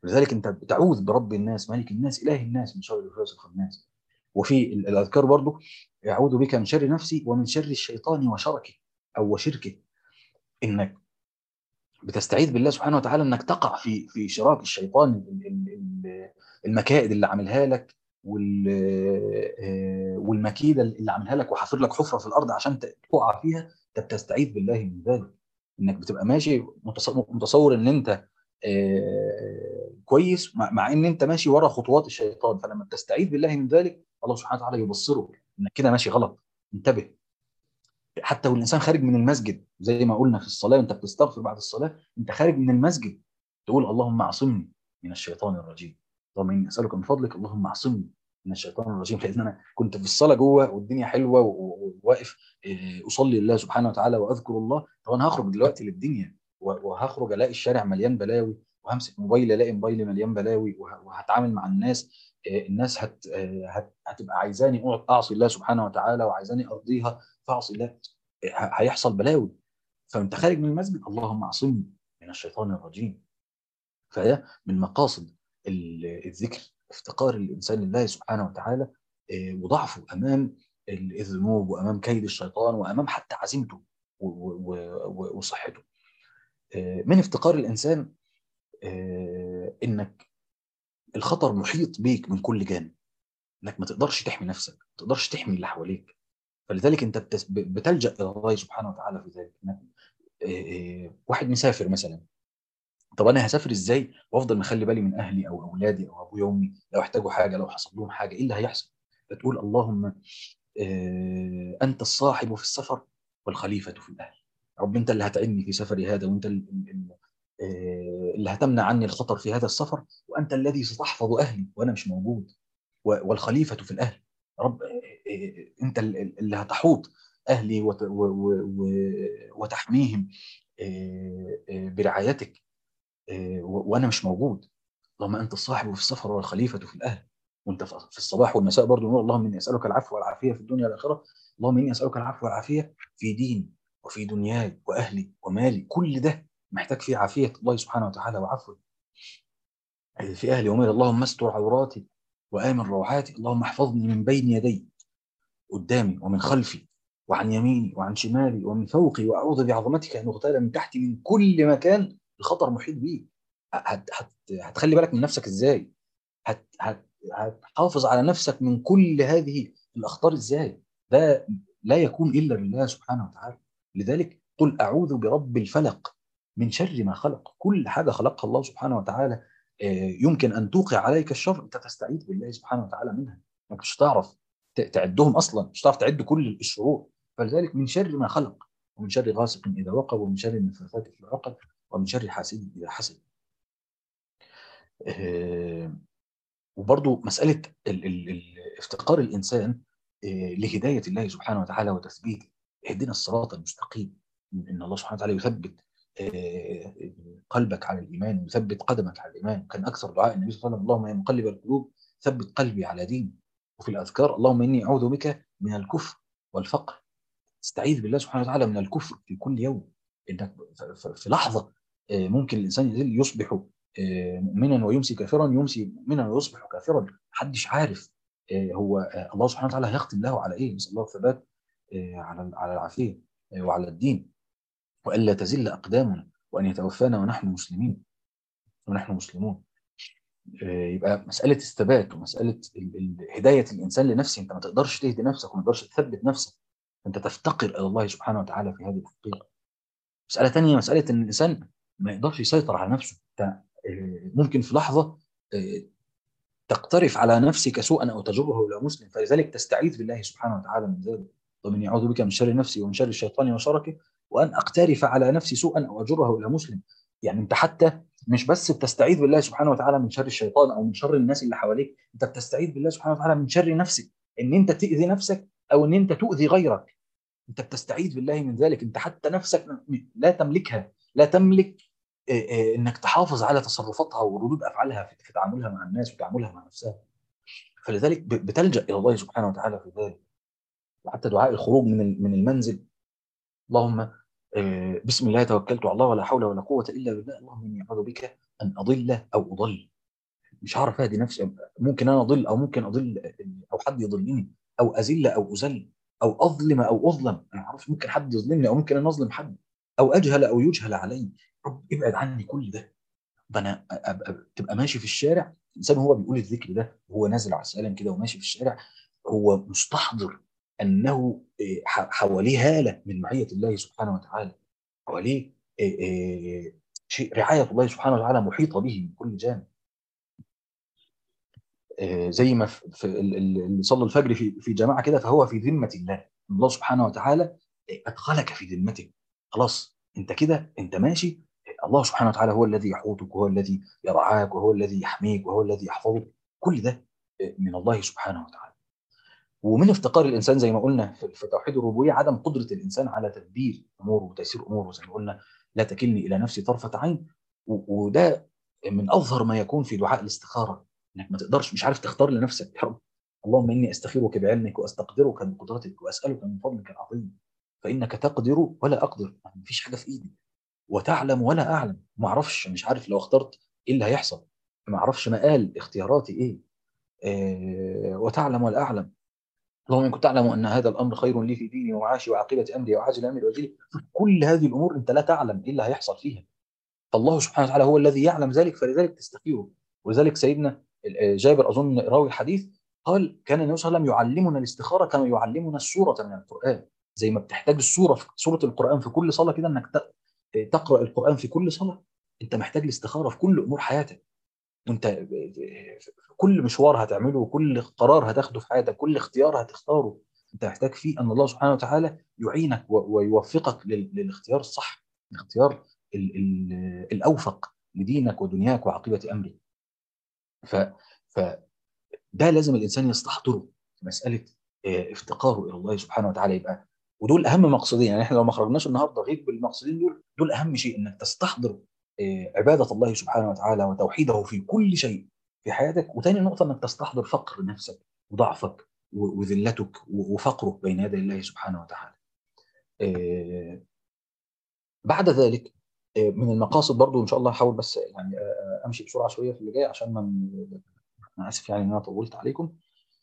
لذلك انت بتعوذ برب الناس ملك الناس اله الناس من شر الوسواس الخناس. وفي الاذكار برضو اعوذ بك من شر نفسي ومن شر الشيطان وشركه او وشركه، انك بتستعيذ بالله سبحانه وتعالى انك تقع في في شراك الشيطان، ال- ال- ال- المكائد اللي عاملها لك، وال آه، والمكيده اللي عاملها لك وحافر لك حفره في الارض عشان ت- تقع فيها. انت بتستعيذ بالله من ذلك. انك بتبقى ماشي متص- متصور ان انت آه، كويس، مع مع ان انت ماشي ورا خطوات الشيطان. فلما بتستعيذ بالله من ذلك الله سبحانه وتعالى يبصرك انك كده ماشي غلط، انتبه. حتى والانسان خارج من المسجد زي ما قلنا في الصلاه، وانت بتستغفر بعد الصلاه انت خارج من المسجد تقول اللهم اعصمني من الشيطان الرجيم. اللهم اني اسالك من فضلك اللهم اعصمني من الشيطان الرجيم. لان انا كنت في الصلاه جوه والدنيا حلوه وواقف اصلي لله سبحانه وتعالى واذكر الله. طب انا هخرج دلوقتي للدنيا وهخرج الاقي الشارع مليان بلاوي، وهمسك موبايل الاقي موبايلي مليان بلاوي، وهتعامل مع الناس الناس هت هت هتبقى عايزاني اقعد اعصي الله سبحانه وتعالى وعايزاني ارضيها فاعصي الله، هيحصل بلاوي. فانت خارج من المسجد اللهم اعصمني من الشيطان الرجيم. فده من مقاصد الذكر افتقار الانسان لله سبحانه وتعالى، وضعفه امام الذنوب وامام كيد الشيطان وامام حتى عزيمته وصحته. من افتقار الانسان انك الخطر محيط بيك من كل جانب، انك ما تقدرش تحمي نفسك، ما تقدرش تحمي اللي حواليك. فلذلك انت بتلجأ الى الله سبحانه وتعالى في ذلك. واحد مسافر مثلا، طب انا هسافر ازاي وافضل مخلي بالي من اهلي او اولادي او ابويا وامي لو احتاجوا حاجه، لو حصل لهم حاجه ايه اللي هيحصل؟ فتقول اللهم انت الصاحب في السفر والخليفه في الاهل. رب انت اللي هتعني في سفري هذا، وانت اللي هتمنع عني الخطر في هذا السفر، وانت الذي ستحفظ اهلي وانا مش موجود، والخليفه في الاهل. رب انت اللي هتحوط اهلي وتحميهم برعايتك وانا مش موجود. اللهم انت الصاحب في السفر والخليفه في الاهل. وانت في الصباح والمساء برضه نقول اللهم اني اسالك العفو والعافيه في الدنيا والاخره. اللهم اني اسالك العفو والعافيه في ديني وفي دنياي واهلي ومالي. كل ده محتاج فيه عافيه الله سبحانه وتعالى وعفوه. في اهلي ومالي اللهم استر عوراتي وامن روعاتي. اللهم احفظني من بين يدي قدامي ومن خلفي وعن يميني وعن شمالي ومن فوقي، واعوذ بعظمتك ان اغتال من تحتي. من كل مكان الخطر محيط بيك. هت هت هتخلي بالك من نفسك ازاي؟ هت هت هتحافظ على نفسك من كل هذه الاخطار ازاي؟ ده لا يكون الا بالله سبحانه وتعالى. لذلك قل اعوذ برب الفلق من شر ما خلق. كل حاجه خلقها الله سبحانه وتعالى يمكن ان توقع عليك الشر، انت تستعيذ بالله سبحانه وتعالى منها. انك مش هتعرف تعدهم اصلا، مش هتعرف تعد كل الشرور. فلذلك من شر ما خلق، ومن شر غاسق اذا وقب، ومن شر النفاثات في العقد، ومن شر حاسد اذا حسد. وبرضو مسألة ال ال ال افتقار الإنسان لهداية الله سبحانه وتعالى وتثبيته. اهدنا الصراط المستقيم. إن الله سبحانه وتعالى يثبت قلبك على الإيمان ويثبت قدمك على الإيمان. كان أكثر دعاء النبي صلى الله عليه وسلم اللهم يا مقلب القلوب ثبت قلبي على دينك. وفي الأذكار اللهم إني أعوذ بك من الكفر والفقر. استعيذ بالله سبحانه وتعالى من الكفر في كل يوم. إنك في لحظة ممكن الإنسان يصبح مؤمنا ويمسي كافرا، يمسي مؤمنا ويصبح كافرا. محدش عارف هو الله سبحانه وتعالى هيختم له على ايه. نسال الله الثبات على على العافيه وعلى الدين، والا تزل اقدامنا، وان يتوفانا ونحن مسلمين ونحن مسلمون. يبقى مساله الثبات ومساله هدايه الانسان لنفسه. انت ما تقدرش تهدي نفسك وما تقدرش تثبت نفسك، انت تفتقر الى الله سبحانه وتعالى في هذه الحقيقه. مساله ثانيه مساله ان الانسان ما يقدرش يسيطر على نفسه. انت ممكن في لحظه تقترف على نفسك سوءا او تجره الى مسلم، فلذلك تستعيذ بالله سبحانه وتعالى من ذلك. طب اني اعوذ بك من شر نفسي ومن شر الشيطان وشركه، وان اقترف على نفسي سوءا او اجره الى مسلم. يعني انت حتى مش بس بتستعيذ بالله سبحانه وتعالى من شر الشيطان او من شر الناس اللي حواليك، انت بتستعيذ بالله سبحانه وتعالى من شر نفسك، ان انت تؤذي نفسك او ان انت تؤذي غيرك. انت بتستعيذ بالله من ذلك. انت حتى نفسك لا تملكها، لا تملك انك تحافظ على تصرفاتها وردود افعالها في تعاملها مع الناس وتعاملها مع نفسها. فلذلك بتلجا الى الله سبحانه وتعالى في ذلك. وحتى دعاء الخروج من من المنزل اللهم بسم الله توكلت على الله ولا حول ولا قوه الا بالله. اللهم اني اعوذ بك ان اضل او اضل. مش هعرف اهدي نفسي، ممكن انا اضل او ممكن اضل او حد يضلني، او اذل او اذل، او اظلم او اظلم. انا ما اعرفش، ممكن حد يظلمني او ممكن انا اظلم حد، او اجهل او يجهل علي. رب ابعد عني كل ده. ده انا ابقى تبقى ماشي في الشارع، الانسان هو بيقول الذكر ده وهو نازل على السلام كده وماشي في الشارع، هو مستحضر انه إيه، ح- حواليه هاله من معيه الله سبحانه وتعالى، حواليه إيه، إيه، شيء رعايه الله سبحانه وتعالى محيطه به من كل جانب. آه، زي ما في في ال- ال- اللي صلى الفجر في في جماعه كده، فهو في ذمه الله. الله سبحانه وتعالى آه، ادخلك في ذمته. خلاص انت كده انت ماشي. آه، الله سبحانه وتعالى هو الذي يحوطك وهو الذي يرعاك وهو الذي يحميك وهو الذي يحفظك. كل ده آه، من الله سبحانه وتعالى. ومن افتقار الانسان زي ما قلنا في في توحيد الربوبيه عدم قدره الانسان على تدبير اموره وتيسير اموره، زي ما قلنا لا تكلني الى نفسي طرفه عين. و- وده من اظهر ما يكون في دعاء الاستخاره، انك ما تقدرش، مش عارف تختار لنفسك. يا رب اللهم اني استخيرك بعلمك واستقدرك بقدرتك واسالك من فضلك العظيم، فانك تقدر ولا اقدر، يعني مفيش حاجه في ايدي، وتعلم ولا اعلم، ما اعرفش، مش عارف لو اخترت ايه اللي هيحصل، ما اعرفش مآل اختياراتي ايه. آه، وتعلم ولا اعلم. اللهم ان كنت تعلم ان هذا الامر خير لي في ديني ومعاشي وعاقبه امري وعاجل امري واجلي. كل هذه الامور انت لا تعلم ايه اللي هيحصل فيها، فالله سبحانه وتعالى هو الذي يعلم ذلك، فلذلك تستخيره. ولذلك سيدنا جابر اظن راوي الحديث قال كان النبي صلى الله عليه وسلم يعلمنا الاستخاره كما يعلمنا السوره من القران. زي ما بتحتاج السوره في سوره القران في كل صلاه كده، انك ت- تقرا القران في كل صلاه، انت محتاج الاستخاره في كل امور حياتك. وانت في كل مشوار هتعمله وكل قرار هتاخده في حياتك، كل اختيار هتختاره، انت محتاج فيه ان الله سبحانه وتعالى يعينك و- ويوفقك لل- للاختيار الصح، الاختيار ال- ال- الاوفق لدينك ودنياك وعاقبه امرك. ف فده لازم الانسان يستحضره في مساله آه، افتقاره الى الله سبحانه وتعالى. يبقى ودول اهم مقصدين، يعني احنا لو ما خرجناش النهارده غير بالمقصدين دول، دول اهم شيء، انك تستحضر آه، عباده الله سبحانه وتعالى وتوحيده في كل شيء في حياتك. وتاني نقطه انك تستحضر فقر نفسك وضعفك و- وذلتك و- وفقرك بين يدي الله سبحانه وتعالى. آه، بعد ذلك آه، من المقاصد برضو ان شاء الله هحاول بس يعني آه، آه، امشي بسرعه شويه في اللي جاي عشان ما انا اسف يعني ان انا طولت عليكم.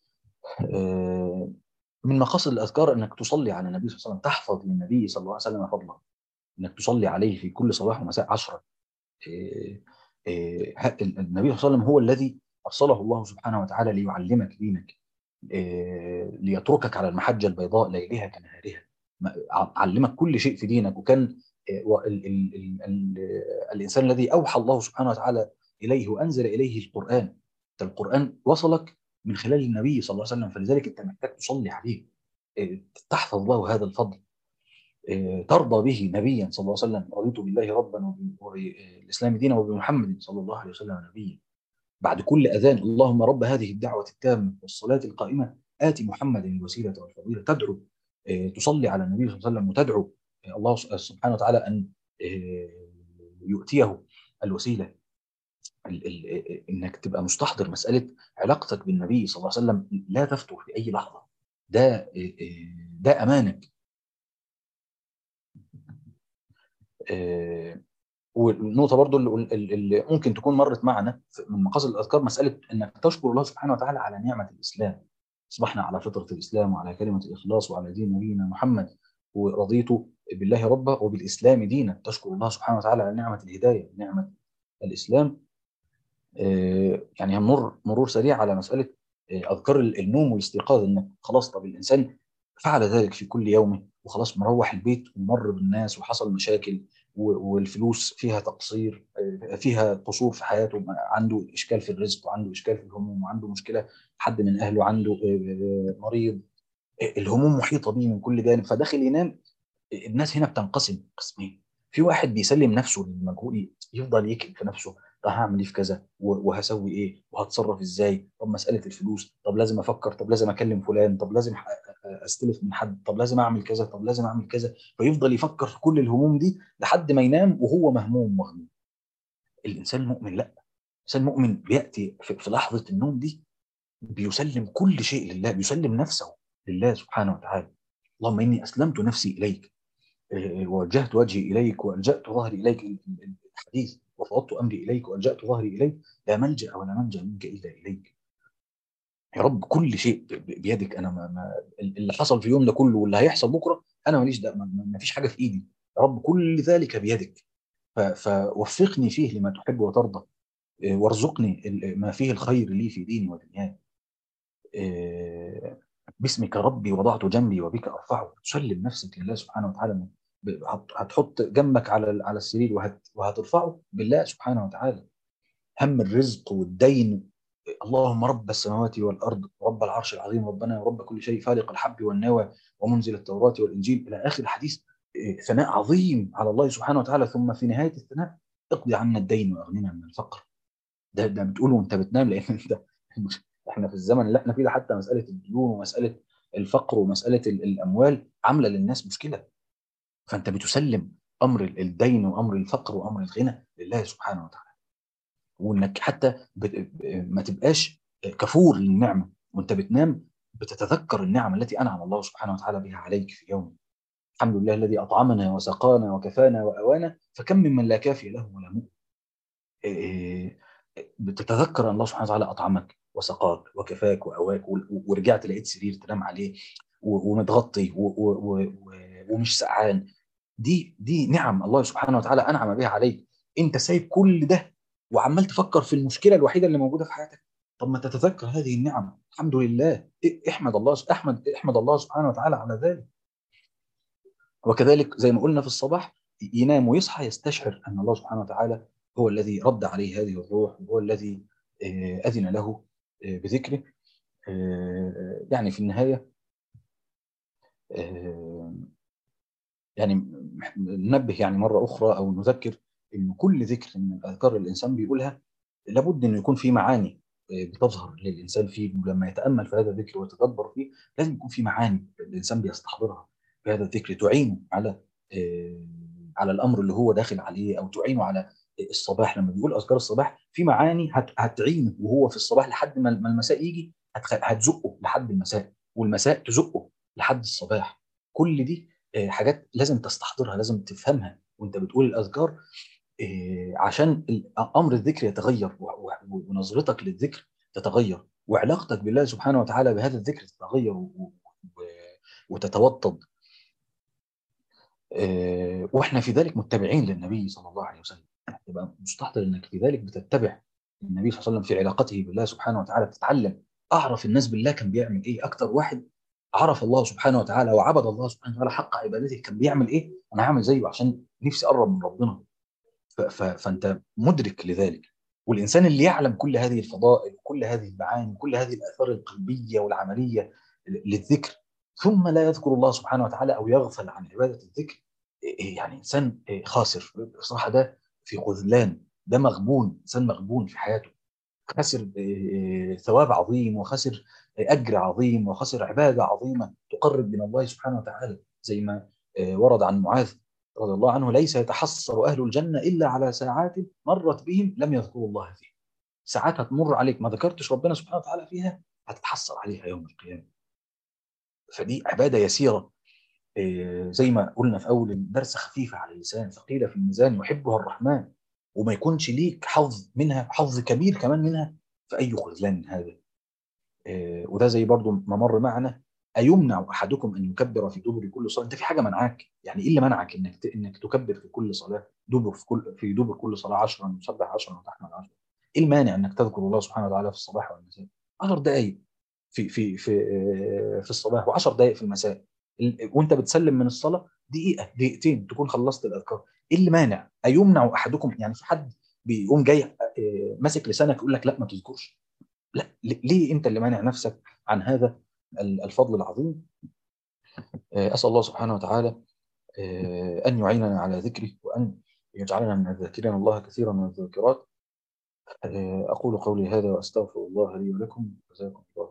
آه، من مقاصد الاذكار انك تصلي على النبي صلى الله عليه وسلم، تحفظ للنبي صلى الله عليه وسلم فضله، انك تصلي عليه في كل صباح ومساء عشرة. آه، آه، ه- النبي صلى الله عليه وسلم هو الذي ارسله الله سبحانه وتعالى ليعلمك دينك، آه، ليتركك على المحجه البيضاء ليلها كنهارها. ما- ع- علمك كل شيء في دينك. وكان آه، و- ال- ال- ال- ال- الانسان الذي اوحى الله سبحانه وتعالى اليه وانزل اليه القران. أنت القران وصلك من خلال النبي صلى الله عليه وسلم، فلذلك انت محتاج تصلي عليه، آه، تحفظ له هذا الفضل، آه، ترضى به نبيا صلى الله عليه وسلم. رضيت بالله ربا وب- وبالاسلام دينا وبمحمد صلى الله عليه وسلم نبيا. بعد كل اذان اللهم رب هذه الدعوه التامه والصلاه القائمه ات محمد الوسيله والفضيله، تدعو آه، تصلي على النبي صلى الله عليه وسلم وتدعو آه، الله سبحانه وتعالى ان آه، يؤتيه الوسيله. ال- ال- انك تبقى مستحضر مساله علاقتك بالنبي صلى الله عليه وسلم لا تفتر في اي لحظه. ده آه، آه، ده امانك. آه، والنقطه برضو اللي, اللي ممكن تكون مرت معنا من مقاصد الاذكار مساله انك تشكر الله سبحانه وتعالى على نعمه الاسلام. اصبحنا على فطره الاسلام وعلى كلمه الاخلاص وعلى دين نبينا محمد، ورضيت بالله ربا وبالاسلام دينا. تشكر الله سبحانه وتعالى على نعمه الهدايه، نعمه الاسلام. آه، يعني هنمر مرور سريع على مساله آه، اذكار النوم والاستيقاظ. انك خلاص، طب الانسان فعل ذلك في كل يومه وخلاص مروح البيت ومر بالناس وحصل مشاكل و- والفلوس فيها تقصير، آه، فيها قصور في حياته، عنده اشكال في الرزق وعنده اشكال في الهموم وعنده مشكله، حد من اهله عنده آه، آه، مريض، آه، الهموم محيطه به من كل جانب، فداخل ينام. الناس هنا بتنقسم قسمين. في واحد بيسلم نفسه للمجهول، يفضل يكتب في نفسه طب هعمل ايه في كذا و- وهسوي ايه وهتصرف ازاي، طب مساله الفلوس، طب لازم افكر، طب لازم اكلم فلان، طب لازم ح- استلف من حد، طب لازم اعمل كذا، طب لازم اعمل كذا. فيفضل يفكر في كل الهموم دي لحد ما ينام وهو مهموم مغموم. الانسان المؤمن لا، الانسان المؤمن بياتي في في لحظه النوم دي بيسلم كل شيء لله، بيسلم نفسه لله سبحانه وتعالى. اللهم اني اسلمت نفسي اليك، ووجهت وجهي اليك والجات ظهري اليك. الحديث وفوضت أمري إليك وألجأت ظهري إليك لا ملجأ ولا منجأ منك إلا إليك. يا رب كل شيء بيدك. أنا ما ما اللي حصل في اليوم ده كله واللي هيحصل بكرة أنا ماليش ده، ما ما فيش حاجة في إيدي. يا رب كل ذلك بيدك. ف- فوفقني فيه لما تحب وترضى، إيه، وارزقني ال- ما فيه الخير لي في ديني ودنياي. إيه، باسمك ربي وضعت جنبي وبك ارفعه. تسلم نفسك لله سبحانه وتعالى. ب- هت- هتحط جنبك على ال- على السرير وهت وهترفعه بالله سبحانه وتعالى. هم الرزق والدين. اللهم رب السماوات والارض رب العرش العظيم ربنا ورب كل شيء فالق الحب والنوى ومنزل التوراة والانجيل الى اخر الحديث. إيه، ثناء عظيم على الله سبحانه وتعالى. ثم في نهايه الثناء اقضي عنا الدين واغننا من الفقر. ده ده بتقوله وانت بتنام، لان انت احنا في الزمن اللي احنا فيه ده حتى مساله الديون ومساله الفقر ومساله ال- الاموال عامله للناس مشكله. فانت بتسلم امر ال- الدين وامر الفقر وامر الغنى لله سبحانه وتعالى. وانك حتى بت- ما تبقاش كفور للنعمه وانت بتنام، بتتذكر النعم التي انعم الله سبحانه وتعالى بها عليك في يوم. الحمد لله الذي اطعمنا وسقانا وكفانا واوانا فكم ممن لا كافي له ولا مؤمن. إيه، بتتذكر ان الله سبحانه وتعالى اطعمك وسقاك وكفاك واواك و- ورجعت لقيت سرير تنام عليه و- ومتغطي و- و- و- ومش سقعان. دي دي نعم الله سبحانه وتعالى انعم بها عليك. انت سايب كل ده وعمال تفكر في المشكله الوحيده اللي موجوده في حياتك. طب ما تتذكر هذه النعم. الحمد لله. إيه، احمد الله احمد احمد الله سبحانه وتعالى على ذلك. وكذلك زي ما قلنا في الصباح ينام ويصحى يستشعر أن الله سبحانه وتعالى هو الذي رد عليه هذه الروح وهو الذي آه، أذن له آه، بذكره. آه، يعني في النهاية آه، يعني ننبه يعني مرة أخرى أو نذكر أن كل ذكر من الأذكار اللي الإنسان بيقولها لابد أنه يكون في معاني آه، بتظهر للإنسان فيه. لما يتأمل في هذا الذكر ويتدبر فيه لازم يكون في معاني الإنسان بيستحضرها في هذا الذكر تعينه على آه، على الأمر اللي هو داخل عليه، أو تعينه على الصباح. لما بيقول أذكار الصباح في معاني هت- هتعينه وهو في الصباح لحد ما ما المساء يجي، هتخ- هتزقه لحد المساء والمساء تزقه لحد الصباح. كل دي آه، حاجات لازم تستحضرها، لازم تفهمها وانت بتقول الاذكار. آه، عشان ال- امر الذكر يتغير و- و- ونظرتك للذكر تتغير وعلاقتك بالله سبحانه وتعالى بهذا الذكر تتغير و- و- وتتوطد. آه، واحنا في ذلك متبعين للنبي صلى الله عليه وسلم. تبقى مستحضر انك في ذلك بتتبع النبي صلى الله عليه وسلم في علاقته بالله سبحانه وتعالى. بتتعلم اعرف الناس بالله كان بيعمل ايه. اكتر واحد عرف الله سبحانه وتعالى وعبد الله سبحانه وتعالى حق عبادته كان بيعمل ايه. انا هعمل زيه عشان نفسي اقرب من ربنا. ف- ف- فانت مدرك لذلك. والانسان اللي يعلم كل هذه الفضائل وكل هذه المعاني وكل هذه الاثار القلبيه والعمليه للذكر ثم لا يذكر الله سبحانه وتعالى او يغفل عن عباده الذكر، إيه يعني انسان إيه خاسر بصراحه. ده في خذلان. ده مغبون، انسان مغبون في حياته. خسر إيه، ثواب عظيم وخسر إيه، اجر عظيم وخسر عباده عظيمه تقرب من الله سبحانه وتعالى. زي ما إيه، ورد عن معاذ رضي الله عنه: ليس يتحسر اهل الجنه الا على ساعات مرت بهم لم يذكروا الله فيها. ساعات هتمر عليك ما ذكرتش ربنا سبحانه وتعالى فيها هتتحسر عليها يوم القيامه. فدي عباده يسيره، إيه، زي ما قلنا في اول الدرس، خفيفه على اللسان ثقيله في الميزان يحبها الرحمن. وما يكونش ليك حظ منها، حظ كبير كمان منها في اي خذلان من هذا. إيه، وده زي برضو ما مر معنا: ايمنع احدكم ان يكبر في دبر كل صلاه؟ انت في حاجه منعاك؟ يعني ايه اللي منعك انك ت... انك تكبر في كل صلاه دبر في كل في دبر كل صلاه عشرا وسبح عشرا وتحمد عشرا؟ ايه المانع انك تذكر الله سبحانه وتعالى في الصباح والمساء عشر دقائق في في في آه، في الصباح و10 دقائق في المساء؟ ال- وانت بتسلم من الصلاه دقيقه دقيقتين تكون خلصت الاذكار. ايه اللي مانع؟ ايمنع احدكم؟ يعني في حد بيقوم جاي آه، ماسك لسانك يقول لك لا ما تذكرش؟ لا، ل- ليه انت اللي مانع نفسك عن هذا ال- الفضل العظيم؟ آه، اسال الله سبحانه وتعالى آه، ان يعيننا على ذكره وان يجعلنا من الذاكرين الله كثيرا من الذاكرات. آه، اقول قولي هذا واستغفر الله لي ولكم. جزاكم الله